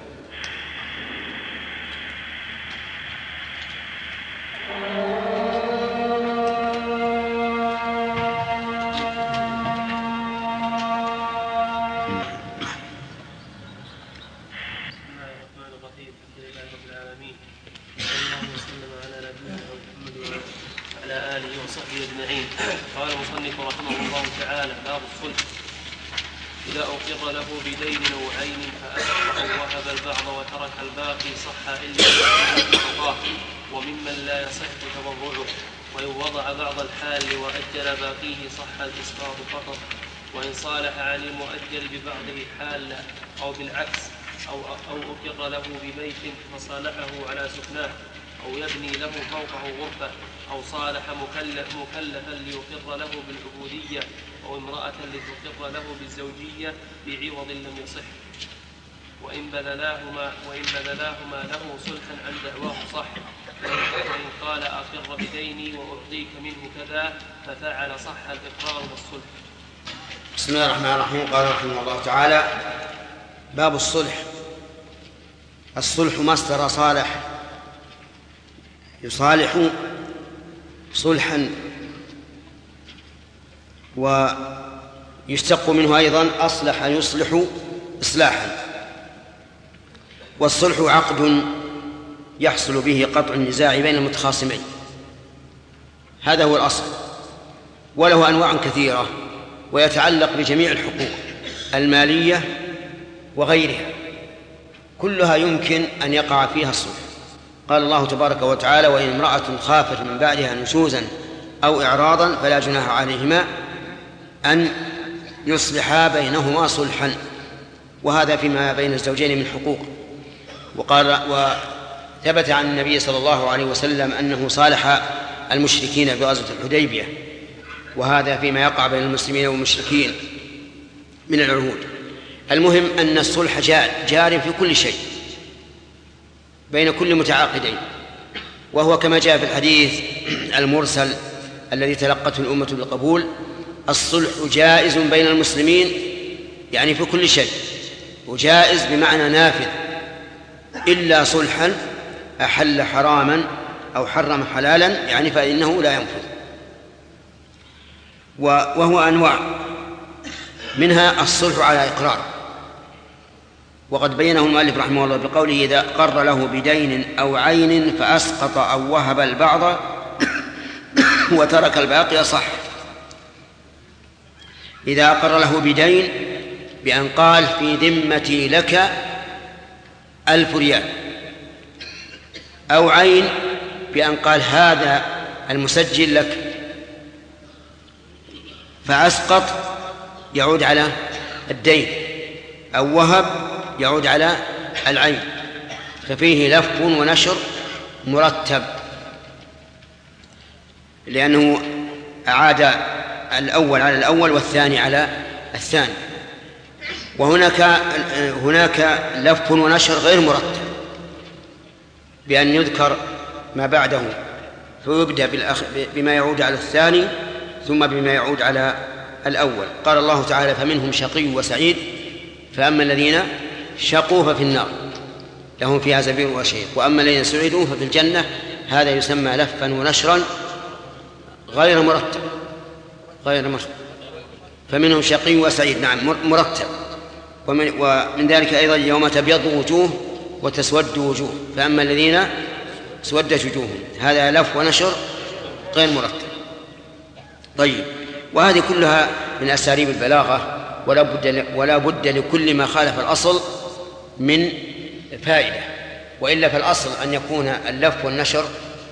[SPEAKER 3] قال المصنف رحمه الله تعالى: باب الصلح. إذا أقر له بدين نوعين فأسقط وهب البعض وترك الباقي صح إلا أن وممن لا يصح تبرعه، وإن وضع بعض الحال وأجل باقيه صح الإسقاط فقط. وإن صالح عن المؤجل ببعضه حال أو بالعكس أو أقر له ببيت فصالحه على سكناه، أو يبني له فوقه غرفة، أو صالح مكلفا ليقر له بالعبودية، أو امرأة لتقر له بالزوجية بعوض لم يصح. وإن بذلاهما له صلحا عن دعواه صح. وإن قال أقر بديني وأعطيك منه كذا ففعل صح الإقرار والصلح.
[SPEAKER 2] بسم الله الرحمن الرحيم. قال رحمه الله تعالى: باب الصلح. الصلح مصدر صالح، يصالح صلحا، ويشتق منه أيضا أصلح يصلح إصلاحا. والصلح عقد يحصل به قطع النزاع بين المتخاصمين، هذا هو الأصل، وله أنواع كثيرة ويتعلق بجميع الحقوق المالية وغيرها، كلها يمكن أن يقع فيها الصلح. قال الله تبارك وتعالى: وإن امرأة خافت من بعدها نشوزا أو إعراضا فلا جناح عليهما أن يصلحا بينهما صلحا. وهذا فيما بين الزوجين من حقوق. وثبت عن النبي صلى الله عليه وسلم أنه صالح المشركين بغزوة الحديبية، وهذا فيما يقع بين المسلمين والمشركين من العهود. المهم أن الصلح جار في كل شيء، بين كل متعاقدين، وهو كما جاء في الحديث المرسل الذي تلقته الأمة بالقبول: الصلح جائز بين المسلمين، يعني في كل شيء، وجائز بمعنى نافذ، إلا صلحا أحل حراما أو حرم حلالا، يعني فإنه لا ينفذ. وهو أنواع، منها الصلح على إقرار، وقد بينه المؤلف رحمه الله بقوله: إذا أقر له بدين أو عين فأسقط أو وهب البعض وترك الباقي صح. إذا أقر له بدين بأن قال: في ذمتي لك 1000 ريال، أو عين بأن قال: هذا المسجل لك، فأسقط يعود على الدين، أو وهب يعود على العين، ففيه لف ونشر مرتب، لأنه أعاد الأول على الأول والثاني على الثاني. وهناك لف ونشر غير مرتب، بأن يذكر ما بعده فيبدأ بما يعود على الثاني ثم بما يعود على الأول. قال الله تعالى: فمنهم شقي وسعيد، فأما الذين شقوا ففي النار لهم فيها زفير وشهيق، وأما الذين سعدوا ففي الجنة. هذا يسمى لفا ونشرا غير مرتب. فمنهم شقي وسعيد، نعم، مرتب. ومن ذلك أيضا: يوم تبيض وجوه وتسود وجوه، فأما الذين سودت وجوههم، هذا لف ونشر غير مرتب. طيب، وهذه كلها من أساليب البلاغة، ولا بد لكل ما خالف الأصل من فائدة، وإلا فالأصل أن يكون اللف والنشر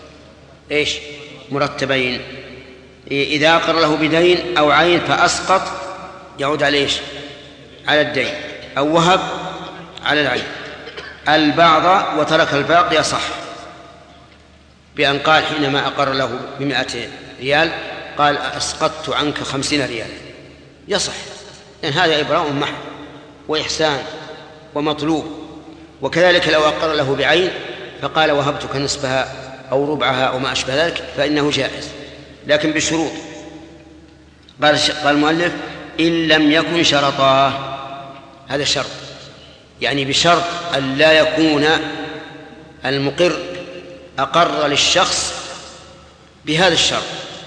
[SPEAKER 2] مرتبين. إذا أقر له بدين أو عين فأسقط يعود على على الدين، أو وهب على العين البعض وترك الباقي صح، بأن قال حينما أقر له ب100 ريال قال: أسقطت عنك 50 ريال، يصح، لأن هذا إبراء محض وإحسان ومطلوب. وكذلك لو أقر له بعين فقال: وهبتك نصفها أو ربعها أو ما أشبه ذلك، فإنه جائز، لكن بشروط. قال المؤلف: إن لم يكن شرطاه، هذا شرط، يعني بشرط أن لا يكون المقر أقر للشخص بهذا الشرط،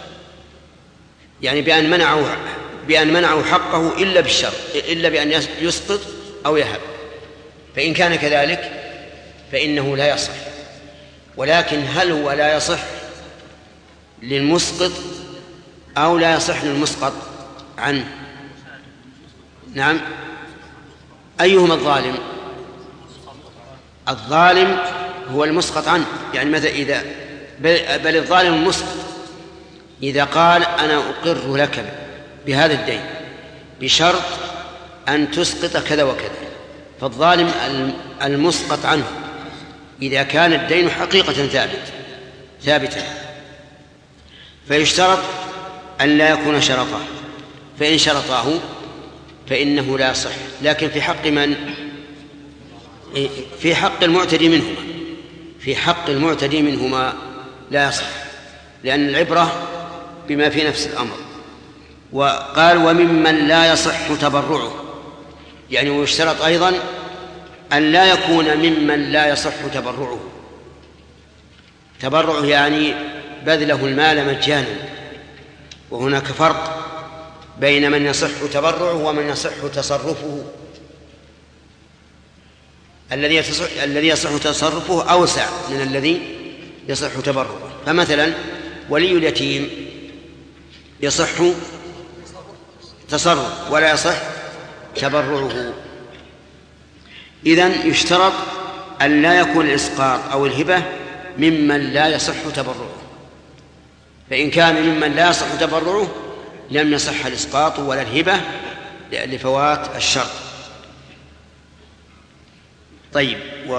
[SPEAKER 2] يعني بأن منعوا حقه إلا بالشرط، إلا بأن يسقط أو يهب. فإن كان كذلك فإنه لا يصح. ولكن هل هو لا يصح للمسقط أو لا يصح للمسقط عنه؟ نعم، أيهما الظالم؟ الظالم هو المسقط عنه، يعني مثلا بل الظالم المسقط إذا قال: أنا أقر لك بهذا الدين بشرط أن تسقط كذا وكذا، فالظالم المسقط عنه إذا كان الدين حقيقة ثابتة، فيشترط أن لا يكون شرطه، فإن شرطاه فإنه لا يصح. لكن في حق من؟ في حق المعتدي منهما لا يصح، لأن العبرة بما في نفس الأمر. وقال: وممن لا يصح تبرعه، يعني ويشترط أيضا أن لا يكون ممن لا يصح تبرعه يعني بذله المال مجانا. وهناك فرق بين من يصح تبرعه ومن يصح تصرفه. الذي يصح تصرفه أوسع من الذي يصح تبرعه. فمثلا ولي اليتيم يصح تصرف ولا يصح تبرعه. إذن يشترط أن لا يكون الإسقاط أو الهبة ممن لا يصح تبرعه، فإن كان ممن لا يصح تبرعه لم يصح الإسقاط ولا الهبة لفوات الشرط. طيب،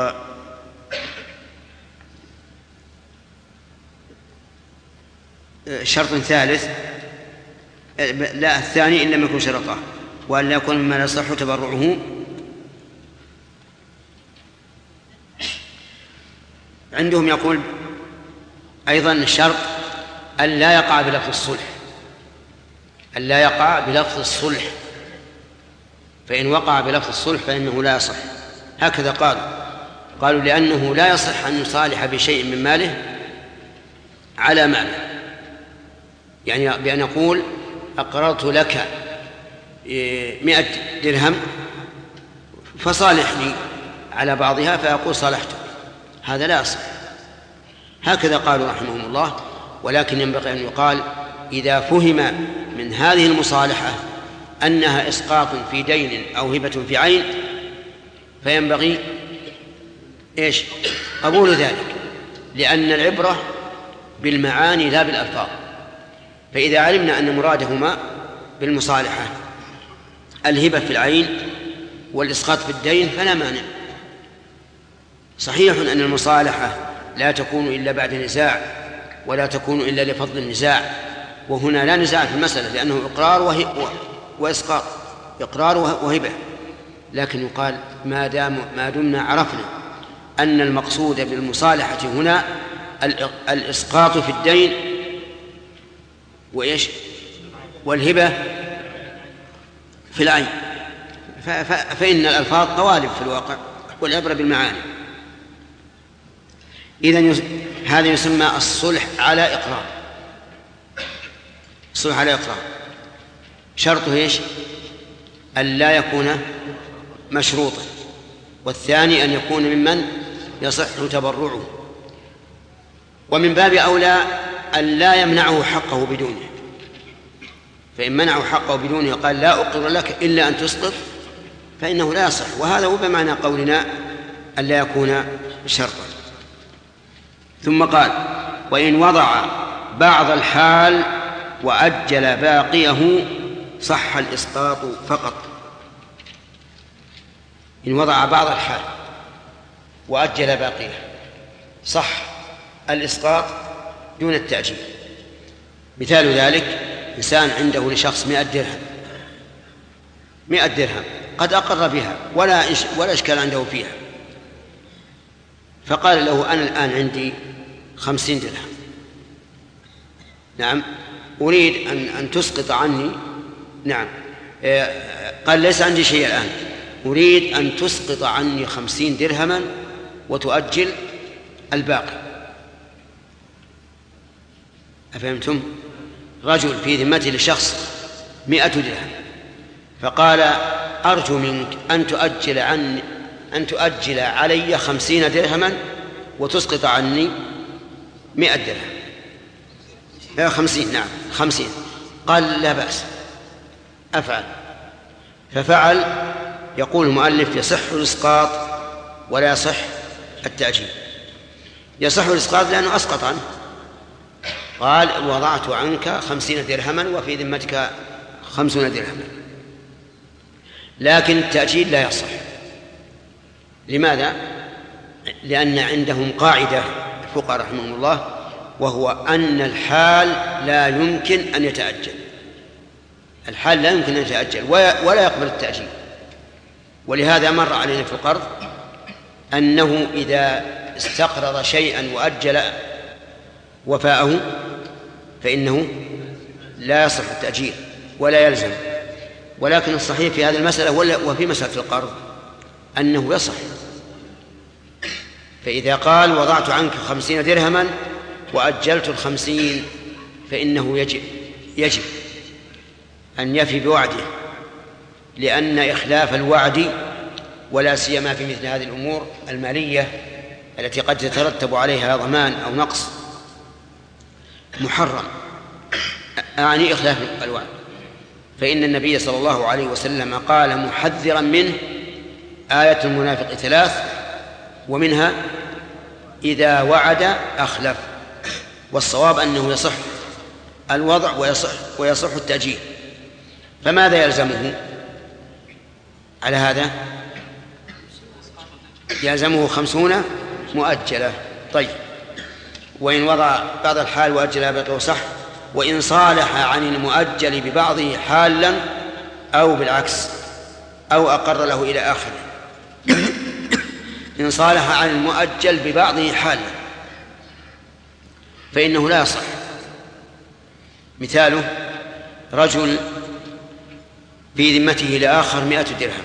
[SPEAKER 2] شرط ثالث، لا، الثاني إن لم يكن شرطه، وأن لا يكون مما لا يصح تبرعه. عندهم يقول أيضا الشرط أن لا يقع بلفظ الصلح، أن لا يقع بلفظ الصلح، فإن وقع بلفظ الصلح فإنه لا يصح. هكذا قالوا لأنه لا يصح أن يصالح بشيء من ماله على ماله، يعني بأن يقول أقررت لك 100 درهم فصالحني على بعضها فيقول صالحتك، هذا لا يصح. هكذا قالوا رحمهم الله. ولكن ينبغي أن يقال إذا فهم من هذه المصالحة أنها إسقاط في دين أو هبة في عين فينبغي قبول ذلك، لأن العبرة بالمعاني لا بالألفاظ. فإذا علمنا أن مرادهما بالمصالحة الهبة في العين والإسقاط في الدين فلا مانع. صحيح أن المصالحة لا تكون إلا بعد نزاع ولا تكون إلا لفضل النزاع، وهنا لا نزاع في المسألة لأنه إقرار وإسقاط، إقرار وهبة. لكن يقال ما دمنا عرفنا أن المقصود بالمصالحة هنا الإسقاط في الدين والهبة في العين، فإن الألفاظ قوالب في الواقع والعبرة بالمعاني. إذن هذا يسمى الصلح على إقرار. الصلح على إقرار شرطه أن لا يكون مشروطا، والثاني أن يكون ممن يصح تبرعه، ومن باب أولى أن لا يمنعه حقه بدونه، فإن منعه حقه بدونه قال لا أقر لك إلا أن تسقط فإنه لا يصح. وهذا هو بمعنى قولنا أن لا يكون شرطا. ثم قال وإن وضع بعض الحال وأجل باقيه صح الإسقاط فقط. إن وضع بعض الحال وأجل باقيه صح الإسقاط دون التأجيل. مثال ذلك إنسان عنده لشخص 100 درهم قد أقر بها ولا إشكال عنده فيها، فقال له أنا الآن عندي 50 درهم، نعم أريد أن تسقط عني، نعم قال ليس عندي شيء الآن، أريد أن تسقط عني 50 درهما وتؤجل الباقي. أفهمتم؟ رجل في ذمته لشخص 100 درهم فقال أرجو منك أن تؤجل علي 50 درهما وتسقط عني 100 درهم 50، نعم 50. قال لا بأس أفعل، ففعل. يقول المؤلف يصح الإسقاط ولا يصح التأجيل. يصح الإسقاط لأنه أسقط عنه، قال وضعت عنك 50 درهما وفي ذمتك 50 درهما، لكن التأجيل لا يصح. لماذا؟ لأن عندهم قاعدة الفقهاء رحمهم الله، وهو أن الحال لا يمكن أن يتأجل. الحال لا يمكن أن يتأجل ولا يقبل التأجيل. ولهذا مر علينا في القرض أنه إذا استقرض شيئا وأجل وفاءه فإنه لا يصح التأجيل ولا يلزم. ولكن الصحيح في هذه المسألة وفي مسألة القرض أنه يصح. فإذا قال وضعت عنك 50 درهما وأجلت 50 فإنه يجب أن يفي بوعده، لأن إخلاف الوعد ولا سيما في مثل هذه الأمور المالية التي قد يترتب عليها ضمان أو نقص محرم، أعني إخلاف الوعد. فإن النبي صلى الله عليه وسلم قال محذرا منه آية المنافق 3، ومنها إذا وعد أخلف. والصواب أنه يصح الوضع ويصح التأجيل. فماذا يلزمه على هذا؟ يلزمه 50 مؤجلة. طيب، وإن وضع بعض الحال وأجل باقيه صح، وإن صالح عن المؤجل ببعضه حالا أو بالعكس أو أقر له إلى آخره. إن صالح عن المؤجل ببعضه حالا فإنه لا يصح. مثاله رجل في ذمته لآخر 100 درهم،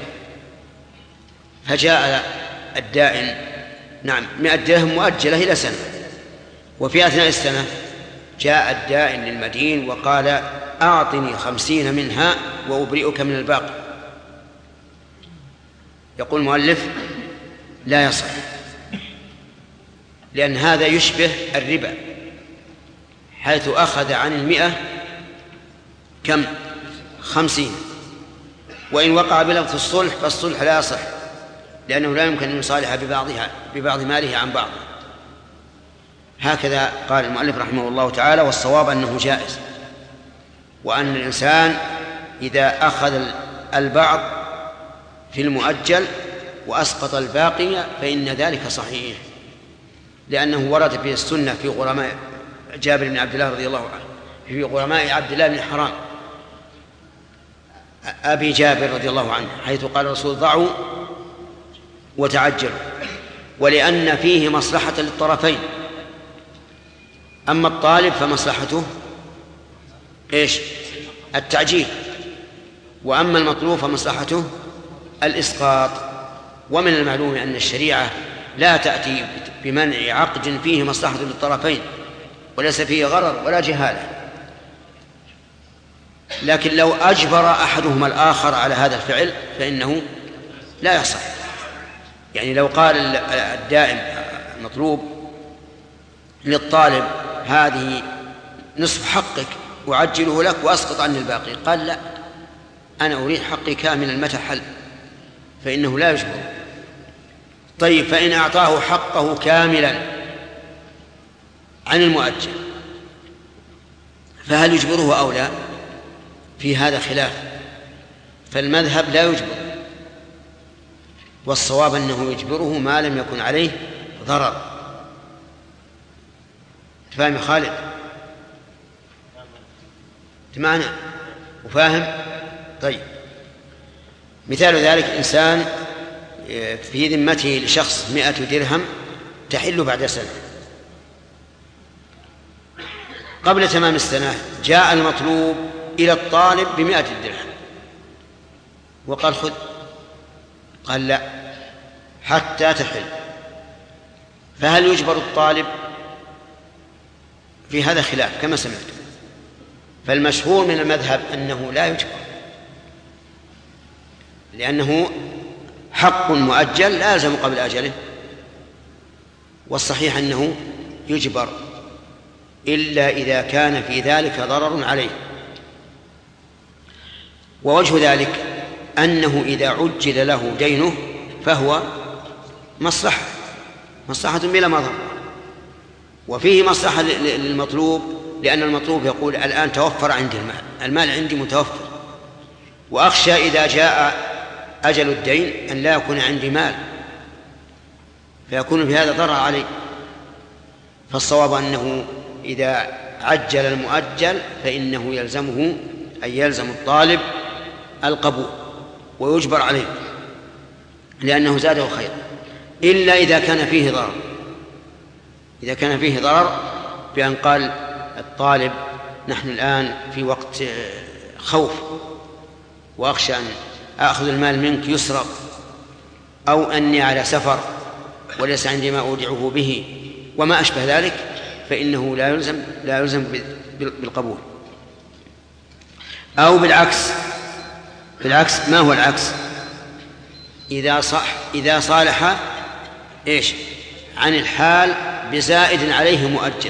[SPEAKER 2] فجاء الدائن 100 درهم مؤجلة إلى سنة، وفي أثناء السنة جاء الدائن للمدين وقال أعطني 50 منها وأبرئك من الباقي. يقول المؤلف لا يصح، لأن هذا يشبه الربا، حيث أخذ عن 100 كم؟ 50، وإن وقع بلفظ الصلح فالصلح لا يصح، لأنه لا يمكن أن يصالح ببعض ماله عن بعض. هكذا قال المؤلف رحمه الله تعالى، والصواب أنه جائز، وأن الإنسان إذا أخذ البعض في المؤجل وأسقط الباقي فإن ذلك صحيح، لأنه ورد في السنة في غرماء جابر بن عبد الله رضي الله عنه، في غرماء عبد الله بن حرام أبي جابر رضي الله عنه، حيث قال الرسول ضعوا وتعجلوا، ولأن فيه مصلحة للطرفين. أما الطالب فمصلحته إيش؟ التعجيل، وأما المطلوب فمصلحته الإسقاط. ومن المعلوم أن الشريعة لا تأتي بمنع عقد فيه مصلحة للطرفين وليس فيه غرر ولا جهالة، لكن لو أجبر أحدهما الآخر على هذا الفعل فإنه لا يصح. يعني لو قال الدائم المطلوب للطالب هذه نصف حقك أعجله لك وأسقط عني الباقي، قال لا، أنا أريد حقي كاملا متى حل، فإنه لا يجبر. طيب، فإن أعطاه حقه كاملا عن المؤجل فهل يجبره أو لا؟ في هذا خلاف، فالمذهب لا يجبر، والصواب أنه يجبره ما لم يكن عليه ضرر. تفهم يا خالد؟ تمعنا وفاهم؟ طيب، مثال ذلك إنسان في ذمته لشخص 100 درهم تحل بعد سنة، قبل تمام السنة جاء المطلوب إلى الطالب ب100 درهم وقال خذ، قال لا حتى تحل، فهل يجبر الطالب؟ في هذا خلاف كما سمعت، فالمشهور من المذهب أنه لا يجبر، لأنه حق مؤجل لا يلزم قبل أجله، والصحيح أنه يجبر إلا إذا كان في ذلك ضرر عليه. ووجه ذلك أنه إذا عجل له دينه فهو مصلحة بلا مضر، وفيه مصلحة للمطلوب، لأن المطلوب يقول الآن توفر عندي المال عندي متوفر، وأخشى إذا جاء أجل الدين أن لا يكون عندي مال فيكون في هذا ضرر علي. فالصواب أنه إذا عجل المؤجل فإنه يلزمه أي يلزم الطالب القبول ويجبر عليه لأنه زاده خير، إلا إذا كان فيه ضرر. إذا كان فيه ضرر بأن قال الطالب نحن الآن في وقت خوف وأخشى أن أخذ المال منك يسرق، أو أني على سفر وليس عندي ما أودعه به وما أشبه ذلك، فإنه لا يلزم بالقبول. أو بالعكس، ما هو العكس؟ إذا صالح إيش عن الحال بزائد عليه مؤجلا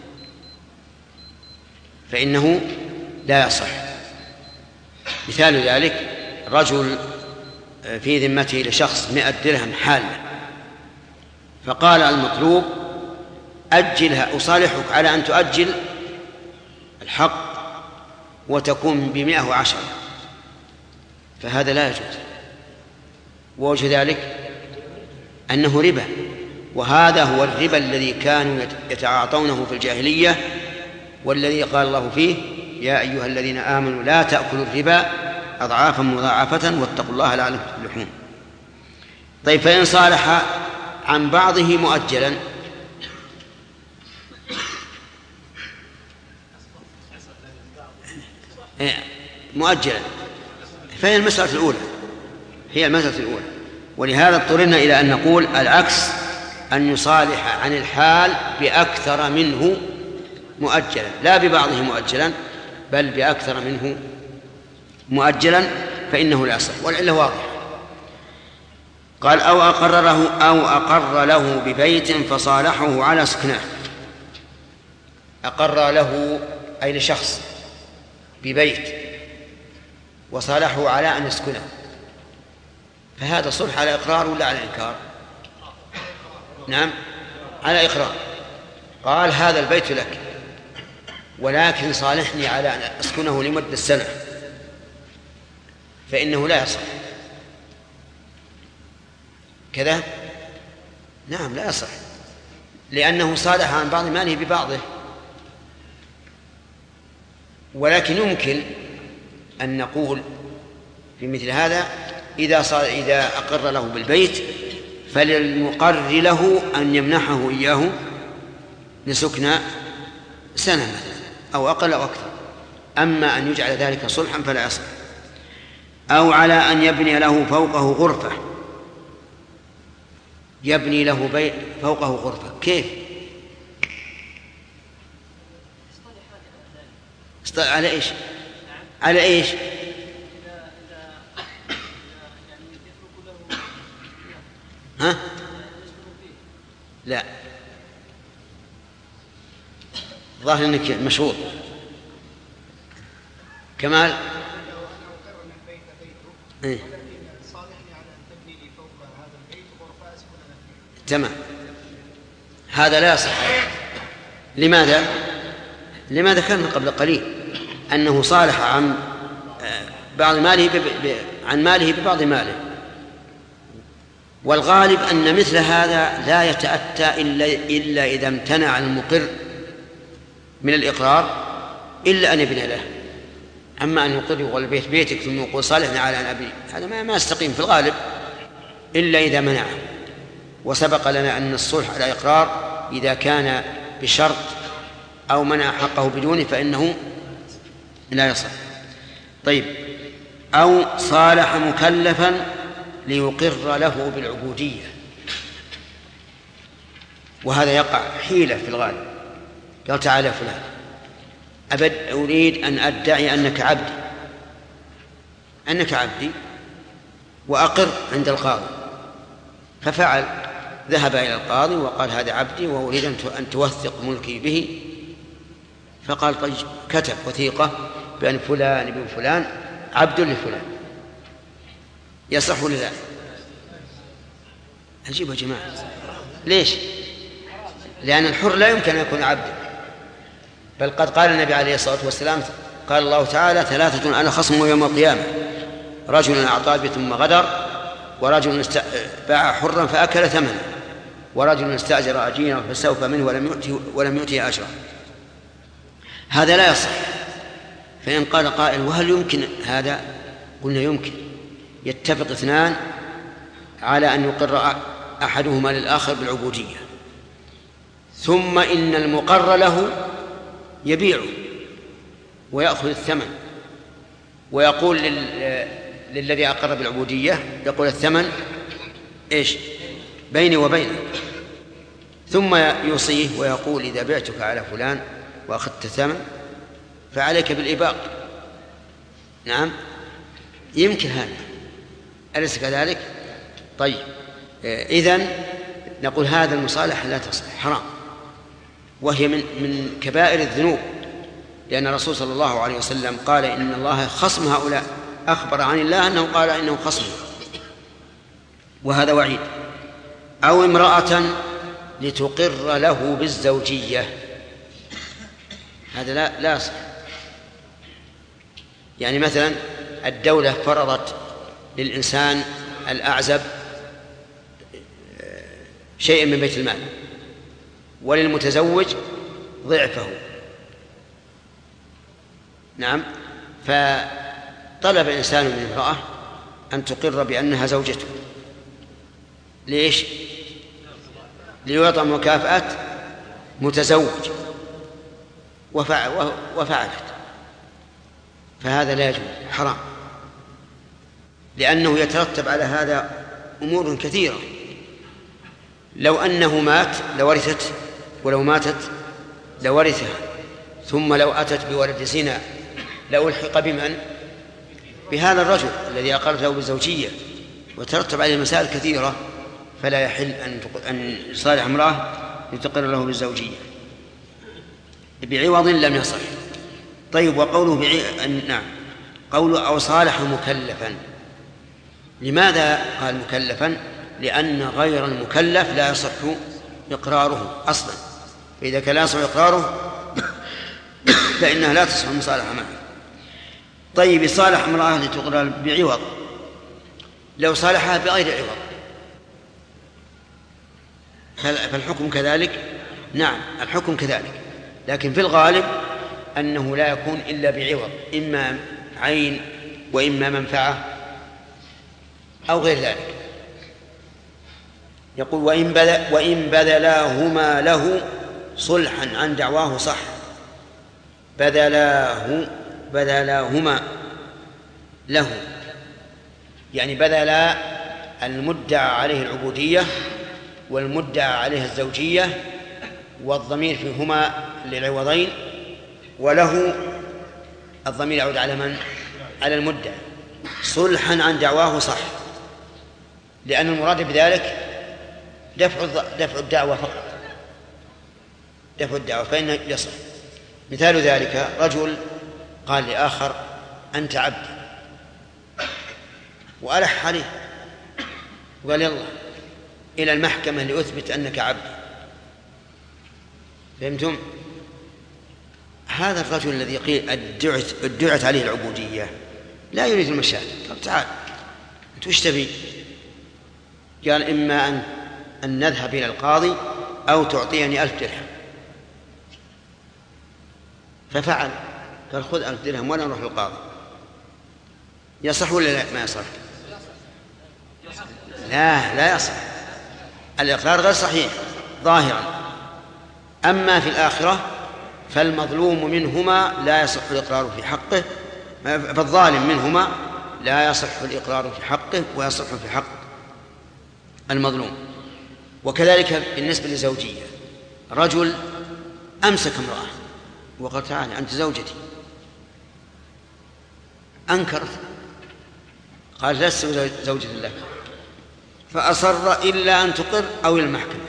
[SPEAKER 2] فإنه لا يصح. مثال ذلك رجل في ذمته لشخص 100 درهم حالة، فقال المطلوب أجلها، أصالحك على أن تؤجل الحق وتكون ب110، فهذا لا يجوز. ووجه ذلك أنه ربا، وهذا هو الربا الذي كانوا يتعاطونه في الجاهلية، والذي قال الله فيه يا أيها الذين آمنوا لا تأكلوا الربا أضعافا مضاعفة واتقوا الله لعلكم تفلحون. طيب، فإن صالح عن بعضه مؤجلا مؤجلا، فهي المسألة الأولى، هي المسألة الأولى. ولهذا اضطررنا إلى أن نقول العكس، أن يصالح عن الحال بأكثر منه مؤجلا، لا ببعضه مؤجلا بل بأكثر منه مؤجلا، فإنه لا يصح. والعلة واضحة. قال أو أقر له ببيت فصالحه على سكنه. أقر له أي لشخص ببيت وصالحه على أن يسكنه، فهذا صلح على إقرار ولا على إنكار؟ نعم على إقرار. قال هذا البيت لك ولكن صالحني على أن أسكنه لمدة سنة، فإنه لا يصح كذا. نعم لا يصح، لأنه صالح عن بعض ماله ببعضه. ولكن يمكن أن نقول في مثل هذا إذا أقر له بالبيت فللمقر له أن يمنحه إياه لسكن سنة مثلا أو أقل أو أكثر. أما أن يجعل ذلك صلحا فلا يصح. أو على أن يبني له فوقه غرفة، يبني له بيت فوقه غرفة، كيف؟ على إيش؟ على إيش؟ ها؟ لا، ظاهر أنك مشهور. كمال إيه؟ تمام، هذا لا يصح. لماذا؟ لما ذكرنا قبل قليل أنه صالح عن بعض ماله عن ماله ببعض ماله. والغالب أن مثل هذا لا يتأتى إلا إذا امتنع المقر من الإقرار إلا أن يبني له. أما أن يقر يقول البيت بيتك ثم يقول صالحنا على أن أبني، هذا ما يستقيم في الغالب إلا إذا منعه. وسبق لنا أن الصلح على إقرار إذا كان بشرط أو منع حقه بدونه فإنه لا يصح. طيب، أو صالح مكلفا ليقر له بالعبودية، وهذا يقع حيلة في الغالب. قال تعالى فلان أريد أن أدعي أنك عبدي وأقر عند القاضي، ففعل، ذهب إلى القاضي وقال هذا عبدي وأريد أن توثق ملكي به، فقال طيب، كتب وثيقة بأن فلان ابن فلان عبد لفلان، يصح ولا لا؟ عجيب يا جماعة. ليش؟ لأن الحر لا يمكن أن يكون عبدا، بل قد قال النبي عليه الصلاة والسلام، قال الله تعالى 3 أنا خصم يوم القيامة: رجل أعطى بي ثم غدر، ورجل باع حرا فأكل ثمنه، ورجل استأجر أجيرا فاستوفى منه ولم يؤته أجرا. هذا لا يصح. فإن قال قائل وهل يمكن هذا؟ قلنا يمكن. يتفق 2 على أن يقر أحدهما للآخر بالعبودية، ثم إن المقر له يبيعه ويأخذ الثمن، ويقول للذي أقر بالعبودية، يقول الثمن إيش؟ بيني وبينك. ثم يوصيه ويقول إذا بعتك على فلان وأخذت الثمن فعليك بالإباق. نعم، يمكن هذا، أليس كذلك؟ طيب، إذن نقول هذا المصالحة لا تصح، حرام، وهي من كبائر الذنوب، لأن الرسول صلى الله عليه وسلم قال إن الله خصم هؤلاء، أخبر عن الله أنه قال إنه خصم، وهذا وعيد. أو امرأة لتقر له بالزوجية، هذا لا يصح. يعني مثلا الدولة فرضت للإنسان الأعزب شيئا من بيت المال، وللمتزوج ضعفه. نعم، فطلب إنسان من امرأة أن تقر بأنها زوجته. ليش؟ ليعطى مكافأة متزوج، وفعلت. فهذا لا يجوز، حرام، لأنه يترتب على هذا أمور كثيرة. لو أنه مات لورثت، ولو ماتت لورثها، ثم لو أتت بولد زنا لألحق بمن؟ بهذا الرجل الذي أقرت له بالزوجية، وترتب عليه مسائل كثيرة، فلا يحل أن يصالح امرأة لتقر له بالزوجية بعوض لم يصح. طيب، وقوله نعم، قوله أو صالح مكلفا، لماذا قال مكلفا؟ لأن غير المكلف لا يصح إقراره أصلا، فإذا كان لا يصح إقراره فإنها لا تصح المصالحة معه. طيب، صالح امرأة لتقر بعوض، لو صالحها بغير عوض فالحكم كذلك؟ نعم، الحكم كذلك، لكن في الغالب أنه لا يكون إلا بعوض، إما عين وإما منفعة أو غير ذلك. يقول وإن بذلاهما له صلحا عن دعواه صح. بذلاهما له يعني بذلا المدعى عليه العبودية والمدعى عليه الزوجية، والضمير فيهما للعوضين، وله الضمير يعود على من؟ على المدعى. صلحا عن دعواه صح، لأن المراد بذلك دفع الدعوة فقط، دفع الدعوة، فإنه يصح. مثال ذلك رجل قال لآخر أنت عبدي، وألح عليه وقال يلا إلى المحكمة لأثبت أنك عبدي. فهمتم؟ هذا الرجل الذي قيل ادعت عليه العبودية لا يريد المشاكل، قال تعال أنت وش تبي؟ قال إما أن نذهب إلى القاضي أو تعطيني 1000 درهم. ففعل، قال خذ 1000 درهم ولا نروح للقاضي. يصح ولا لا؟ ما يصح. لا يصح، الإقرار غير صحيح ظاهرا. أما في الآخرة فالمظلوم منهما لا يصح الإقرار في حقه، فالظالم منهما لا يصح الإقرار في حقه ويصح في حق المظلوم. وكذلك بالنسبة للزوجية، رجل أمسك امرأة وقال تعالى أنت زوجتي، أنكرت، قال لست زوجة لك، فأصر إلا أن تقر أو إلى المحكمة.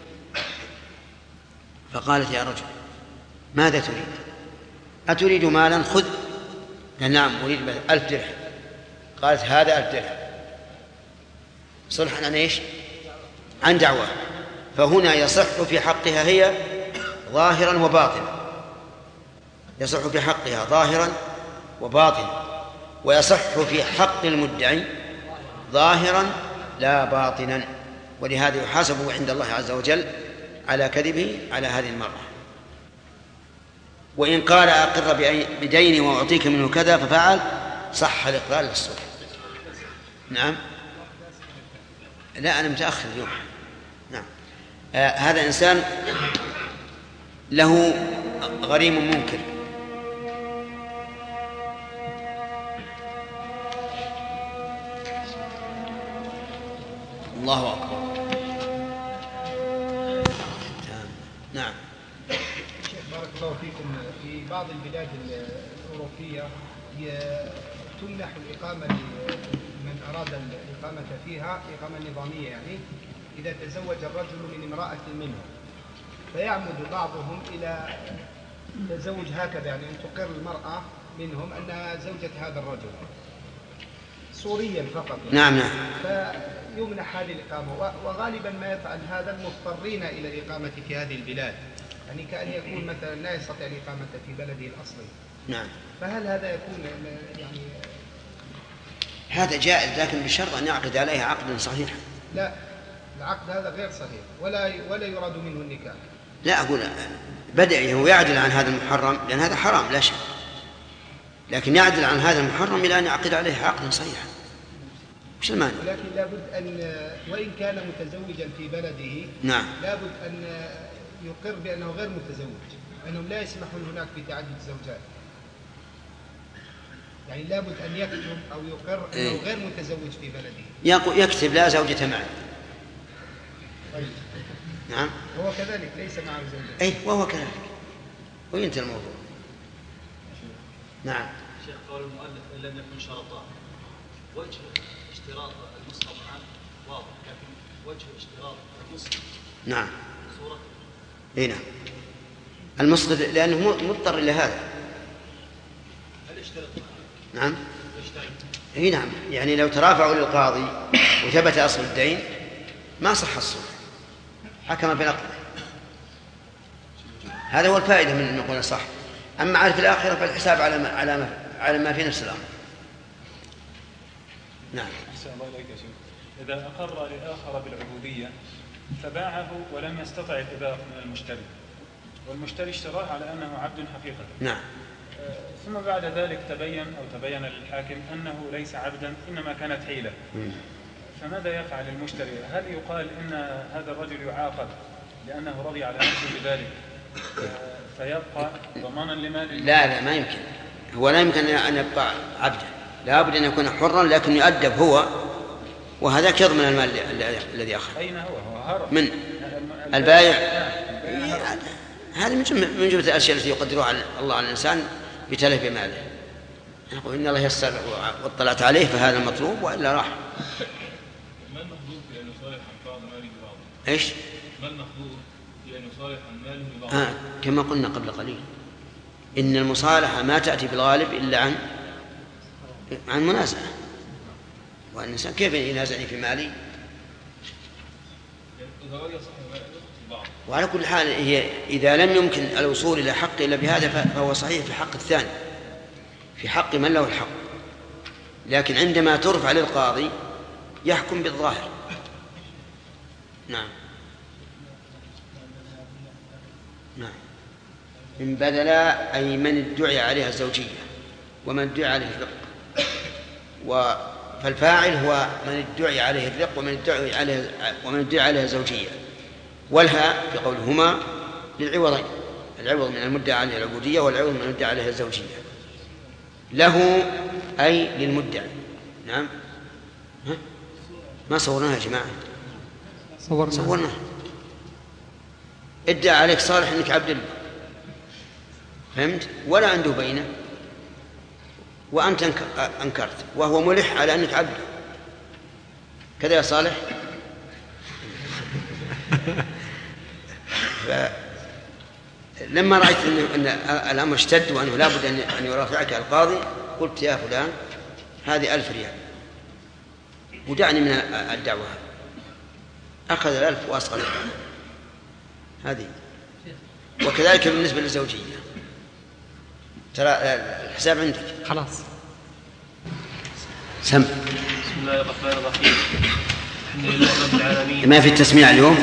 [SPEAKER 2] فقالت يا رجل ماذا تريد؟ أتريد مالا؟ خذ. قال نعم أريد 1000 درهم. قالت هذا 1000 درهم. صلحا عن إيش؟ عن دعوة. فهنا يصح في حقها هي ظاهرا وباطنا، يصح في حقها ظاهرا وباطنا، ويصح في حق المدعي ظاهرا لا باطنا، ولهذا يحاسب عند الله عز وجل على كذبه على هذه المرأة. وإن قال أقر بديني وأعطيك منه كذا ففعل، صح الإقرار للصلح. نعم. لا أنا متأخر اليوم. نعم. هذا إنسان له غريم منكر، الله أكبر. نعم.
[SPEAKER 9] بارك الله فيكم. في بعض البلاد الأوروبية تمنح الإقامة لمن أراد الإقامة فيها إقامة نظامية، يعني إذا تزوج الرجل من امرأة منهم، فيعمد بعضهم إلى تزوج هكذا، يعني أن تقر المرأة منهم أنها زوجة هذا الرجل سوريا فقط.
[SPEAKER 2] نعم.
[SPEAKER 9] فيمنح هذه الإقامة، وغالبا ما يفعل هذا المضطرين إلى الإقامة في هذه البلاد، يعني كأن يكون مثلا لا يستطيع الإقامة في بلده الأصلي.
[SPEAKER 2] نعم.
[SPEAKER 9] فهل هذا يكون يعني
[SPEAKER 2] هذا جائز، لكن بشرط أن يعقد عليها عقدا صحيحا.
[SPEAKER 9] لا، العقد هذا غير صحيح، ولا يراد منه النكاح.
[SPEAKER 2] لا أقول بدعه ويعدل عن هذا المحرم، لأن هذا حرام لا شك، لكن يعدل عن هذا المحرم إلى أن يعقد عليها عقدا صحيحا. وش المانع؟
[SPEAKER 9] ولكن لابد أن وإن كان متزوجا في بلده،
[SPEAKER 2] نعم،
[SPEAKER 9] لابد أن يقر بأنه غير متزوج، أنهم لا يسمحون هناك بتعدد الزوجات. يعني لابد أن يكتب أو يقر أنه غير متزوج في بلده.
[SPEAKER 2] يكتب لا زوجة معه.
[SPEAKER 9] طيب.
[SPEAKER 2] نعم.
[SPEAKER 9] هو كذلك ليس معه زوجة.
[SPEAKER 2] أي وهو كذلك وينتهي الموضوع. نعم.
[SPEAKER 10] شيخ قول المؤلف إن لم يكن شرطان، وجه اشتراط المصحف الآن واضح، لكن وجه اشتراط المصحف
[SPEAKER 2] نعم
[SPEAKER 10] صورة.
[SPEAKER 2] اي نعم المصحف لأنه مضطر إلى هذا.
[SPEAKER 10] هل اشترط؟
[SPEAKER 2] نعم. اي نعم، يعني لو ترافعوا للقاضي وثبت أصل الدين ما صح الصلح، حكم بنقضه. هذا هو الفائدة من أن نقول صح. أما عارف الآخرة فالحساب على ما في نفس الأمر. نعم.
[SPEAKER 4] الله إليك يا شيخ. إذا أقر لآخر بالعبودية فباعه ولم يستطع الإباء من المشتري، والمشتري اشتراه على أنه عبد حقيقة.
[SPEAKER 2] نعم.
[SPEAKER 4] ثم بعد ذلك تبين للحاكم أنه ليس عبدا إنما كانت حيلة. فماذا يفعل المشتري؟ هل يقال إن هذا الرجل يعاقب لأنه رضي على نفسه بذلك فيبقى ضمانا لمال؟
[SPEAKER 2] لا ما يمكن. هو لا يمكن أن يبقى عبدا، لا بد أن يكون حرا، لكن يؤدب هو، وهذا يضمن المال الذي أخذ.
[SPEAKER 4] أين هو هرب
[SPEAKER 2] من البائع. هذا من جملة الأشياء التي يقدرها الله على الإنسان بتلف ماله. يقول إن الله يسر واطلعت عليه فهذا المطلوب، وإلا راح.
[SPEAKER 5] ما المحظوظ في أن يصالح عن بعض ماله ببعض؟
[SPEAKER 2] إيش؟
[SPEAKER 5] ما المحظوظ في أن يصالح عن ماله ببعض؟
[SPEAKER 2] كما قلنا قبل قليل إن المصالحة ما تأتي بالغالب إلا عن منازعة، والإنسان كيف ينازعني في مالي؟ وعلى كل حال هي إذا لم يمكن الوصول إلى حق إلا بهذا فهو صحيح في حق الثاني، في حق من له الحق، لكن عندما ترفع للقاضي يحكم بالظاهر. نعم. نعم. من بدل أي من ادعي عليها الزوجية ومن ادعي عليه الرق، فالفاعل هو من ادعي عليه الرق ومن ادعي عليها الزوجية، والها بقولهما للعوضين، العوض من المدعى عليه العبودية والعوض من المدعى عليها الزوجية. له أي للمدعي. نعم. ما صورناها يا جماعة؟ صورناها. ادعى عليك صالح انك عبد الله، فهمت؟ ولا عنده بينه، وأنت أنكرت، وهو ملح على أنك عبد. كذا يا صالح. لما رأيت أن الأمر اشتد وأنه لا بد أن يرافعك القاضي قلت يا فلان هذه 1000 ريال ودعني من الدعوة. أخذ 1000 وأصغر هذه. وكذلك بالنسبة للزوجية، ترى الحساب عندك
[SPEAKER 1] خلاص.
[SPEAKER 2] سم.
[SPEAKER 3] بسم الله الرحمن الرحيم. الحمد لله رب العالمين.
[SPEAKER 2] ما في التسميع اليوم؟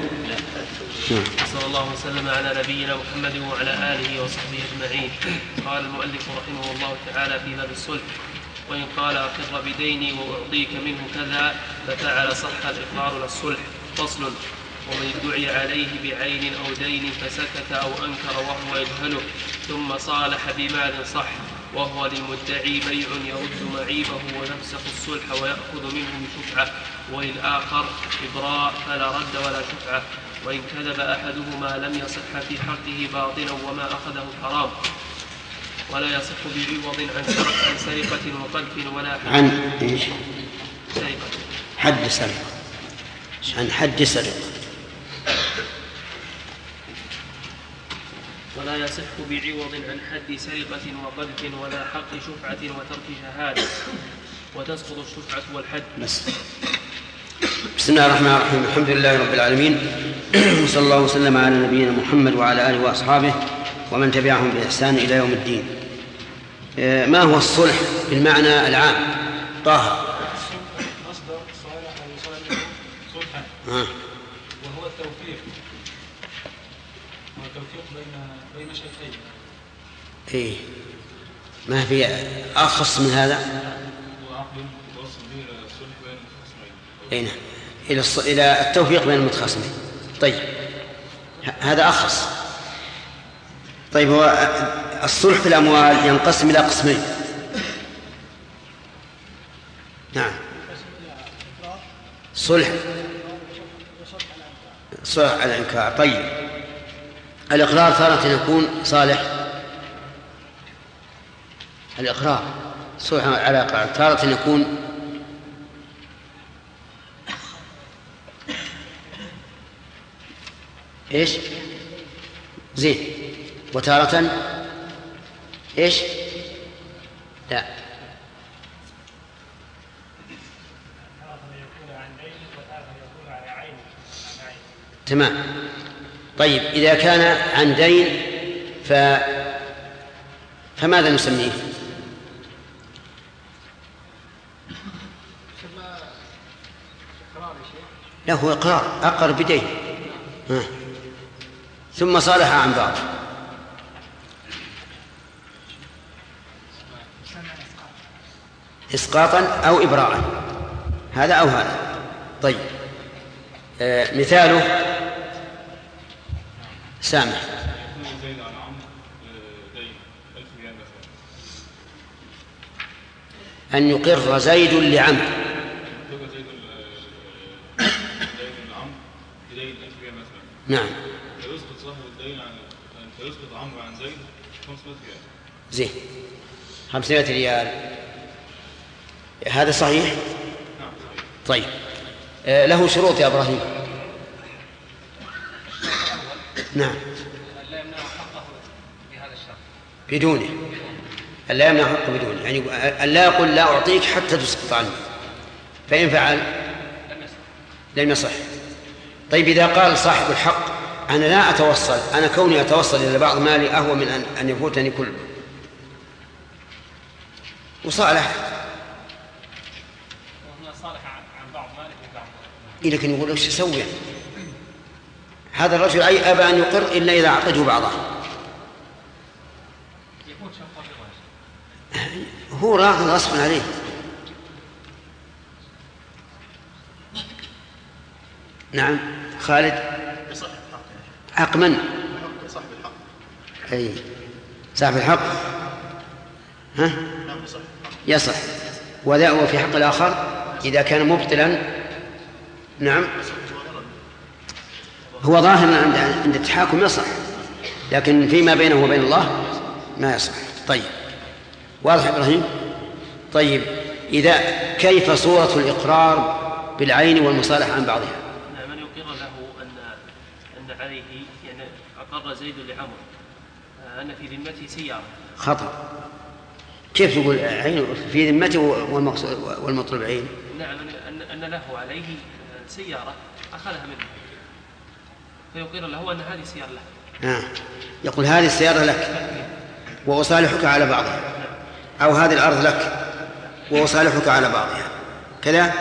[SPEAKER 3] صلى الله وسلم على نبينا محمد وعلى آله وصحبه أجمعين. قال المؤلف رحمه الله تعالى في باب الصلح: وإن قال أقر بديني وأعطيك منه كذا ففعل صح الإقرار للصلح. فصل: ومن ادعي عليه بعين أو دين فسكت أو أنكر وهو يجهله ثم صالح بمال صح، وهو للمدعي بيع يرد معيبه ويفسخ الصلح ويأخذ منه بشفعة، وللآخر إبراء فلا رد ولا شفعة. وإن كذب أحدهما لم يصح في حقه باطلا وما أخذه حرام، ولا يصح بعوض عن سرقة وقذف ولا
[SPEAKER 2] عن إيش؟
[SPEAKER 3] سرقة.
[SPEAKER 2] حد سرقة. عن حد سرقة.
[SPEAKER 3] ولا يصح بعوض عن حد سرقة وقذف ولا حق شفعة وترك شهادة، وتسقط الشفعة والحد.
[SPEAKER 2] بسم الله الرحمن الرحيم. الحمد لله رب العالمين، وصلى الله وسلم على نبينا محمد وعلى آله وأصحابه ومن تبعهم بإحسان إلى يوم الدين. ما هو الصلح بالمعنى العام؟ طه.
[SPEAKER 4] مصدر صالح ويصالح صلحا، وهو التوفيق بين شيخين.
[SPEAKER 2] إيه، ما في أخص من هذا؟
[SPEAKER 5] وعقد يوصل به إلى الصلح بين المتخاصمين.
[SPEAKER 2] أي نعم، إلى التوفيق بين المتخاصمين. طيب، هذا أخص. طيب، هو الصلح في الأموال ينقسم إلى قسمين: نعم. صلح على الإنكار. طيب الإقرار تارة يكون صالح، الإقرار صلح على إقرار تارة يكون إيش؟ زين. وتارة إيش؟ لا. تمام. طيب إذا كان عن دين فماذا نسميه؟ له إقرار، أقر بدين ثم صالح عن بعض. إسقاطا أو إبراء، هذا أو هذا. طيب مثاله سامح أن يقر زيد لعمرو نعم
[SPEAKER 5] فيسقط صاحب الدين فيسقط عمرو عن زيد 500 ريال.
[SPEAKER 2] زين 500 ريال، هذا صحيح؟
[SPEAKER 5] نعم صحيح.
[SPEAKER 2] طيب له شروط يا إبراهيم. نعم.
[SPEAKER 6] لا يمنع حقه بهذا الشرط
[SPEAKER 2] بدونه، لا يمنع حقه بدونه، يعني لا يقول لا أعطيك حتى تسقط عني، فإن فعل لم يصح. طيب إذا قال صاحب الحق أنا لا أتوصل، أنا كوني أتوصل إلى بعض مالي أهوى من أن يفوتني كله، وصالح
[SPEAKER 6] عن بعض ماله وبعض.
[SPEAKER 2] لكن يقول وش يسوي يعني؟ هذا الرجل أي أبى أن يقر إلا إذا أعطته بعضه. هو راغب غصبا عليه. نعم خالد. حق من؟
[SPEAKER 8] صاحب الحق.
[SPEAKER 2] أي صاحب الحق. ها؟ يصح. وذا في حق الآخر إذا كان مبطلا. نعم هو ظاهر عند التحاكم يصح، لكن فيما بينه وبين الله ما يصح. طيب واضح إبراهيم؟ طيب إذا كيف صورة الإقرار بالعين والمصالحة عن بعضها؟
[SPEAKER 3] من يقر له أن عليه يعني أقر زيد لعمرو أن في ذمته سيارة.
[SPEAKER 2] خطأ. كيف تقول عين في ذمته والمطلوب عين؟
[SPEAKER 3] نعم أن له عليه سيارة أخذها منه فيقر له أن هذه سيارة له.
[SPEAKER 2] يقول هذه السيارة لك وأصالحك على بعضها، أو هذه الأرض لك وأصالحك على بعضها كذا.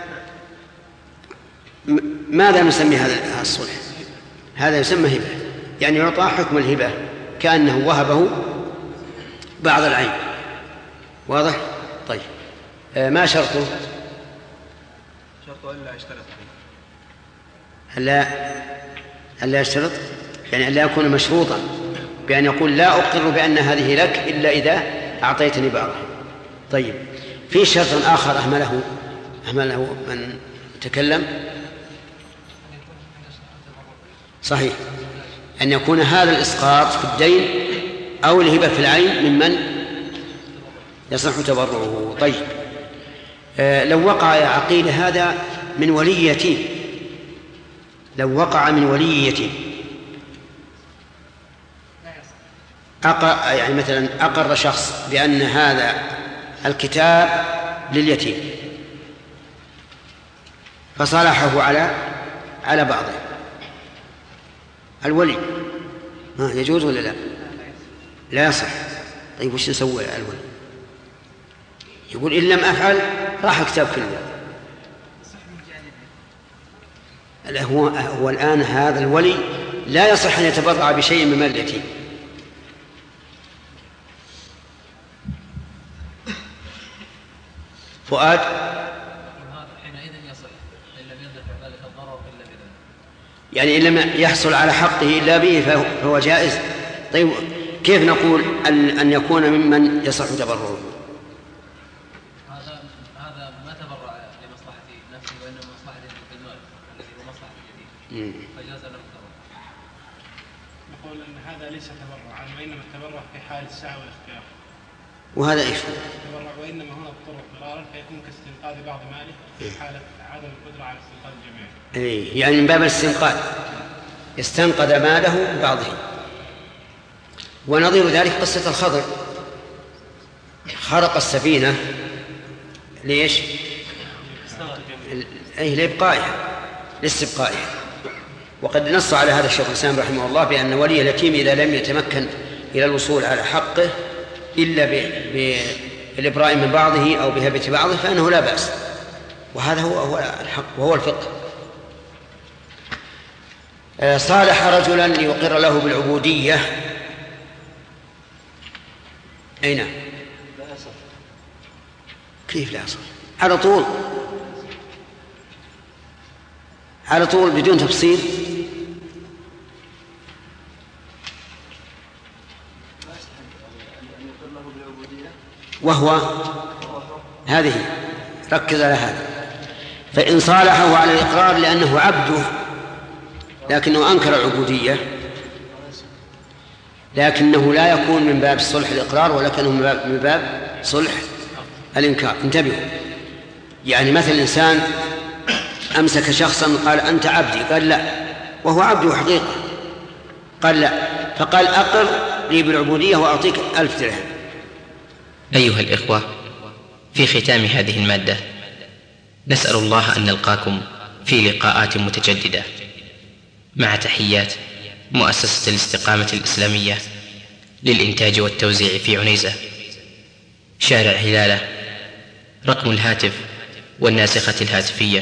[SPEAKER 2] ماذا نسمي هذا الصلح؟ هذا يسمى هبة، يعني يعطى حكم الهبة كأنه وهبه بعض العين. واضح؟ طيب ما شرطه؟
[SPEAKER 8] شرطه ألا يشترط
[SPEAKER 2] ألا يشترط، يعني ألا يكون مشروطا بأن يقول لا أقر بأن هذه لك إلا إذا أعطيتني بعضها. طيب في شرط آخر أهمله من تكلم. صحيح، أن يكون هذا الإسقاط في الدين أو الهبة في العين ممن يصح تبرعه. طيب لو وقع يا عقيل هذا من ولي يتيم، لو وقع من ولي يتيم يعني مثلا أقر شخص بأن هذا الكتاب لليتيم فصالحه على بعضه، الولي يجوز ولا لا؟ لا يصح. طيب وش نسوي الولي؟ يقول إن لم أفعل راح أكتب كله. هو الآن هذا الولي لا يصح أن يتبرع بشيء من مال اليتيم. فؤاد
[SPEAKER 6] حينئذ يصح إن لم يندفع ذلك الضرر إلا بذلك،
[SPEAKER 2] يعني إن لم يحصل على حقه إلا به فهو جائز. طيب كيف نقول أن يكون ممن يصح تبرعه؟
[SPEAKER 6] هذا ما تبرع
[SPEAKER 3] فجاز له التبرع.
[SPEAKER 11] نقول أن هذا ليس تبرعا وإنما التبرع في حال السعة والاختيار.
[SPEAKER 2] وهذا إيش؟
[SPEAKER 11] التبرع وإنما هنا اضطر اضطرارا فيكون كاستنقاذ بعض ماله في حالة عدم القدرة على استنقاذ الجميع.
[SPEAKER 2] يعني من باب الاستنقاذ استنقذ ماله بعضه. ونظير ذلك قصة الخضر، خرق السفينة ليش؟ لإبقائها لاستبقائها. وقد نص على هذا الشيخ الإسلام رحمه الله بأن ولي اليتيم إذا لم يتمكن إلى الوصول على حقه إلا بالإبراء من بعضه أو بهبة بعضه فإنه لا بأس، وهذا هو الحق وهو الفقه. صالح رجلا ليقر له بالعبودية. أين؟
[SPEAKER 8] لا يصح.
[SPEAKER 2] كيف لا يصح؟ على طول بدون تفصيل. وهو هذه ركز على هذا. فإن صالحه على الإقرار لأنه عبده لكنه أنكر العبودية، لكنه لا يكون من باب صلح الإقرار ولكنه من باب صلح الإنكار. انتبهوا، يعني مثل الإنسان أمسك شخصا قال أنت عبدي، قال لا، وهو عبده حقيقة، قال لا، فقال أقر لي بالعبودية وأعطيك 1000 درهم.
[SPEAKER 1] أيها الإخوة، في ختام هذه المادة نسأل الله أن نلقاكم في لقاءات متجددة، مع تحيات مؤسسة الاستقامة الإسلامية للإنتاج والتوزيع في عنيزة، شارع هلالة. رقم الهاتف والناسخة الهاتفية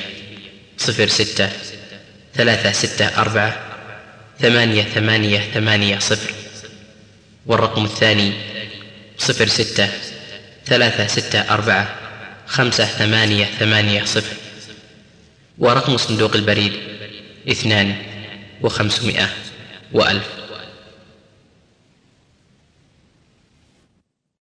[SPEAKER 1] 06-364-8880، والرقم الثاني 06-364-5880، ورقم صندوق البريد 2500 و1000.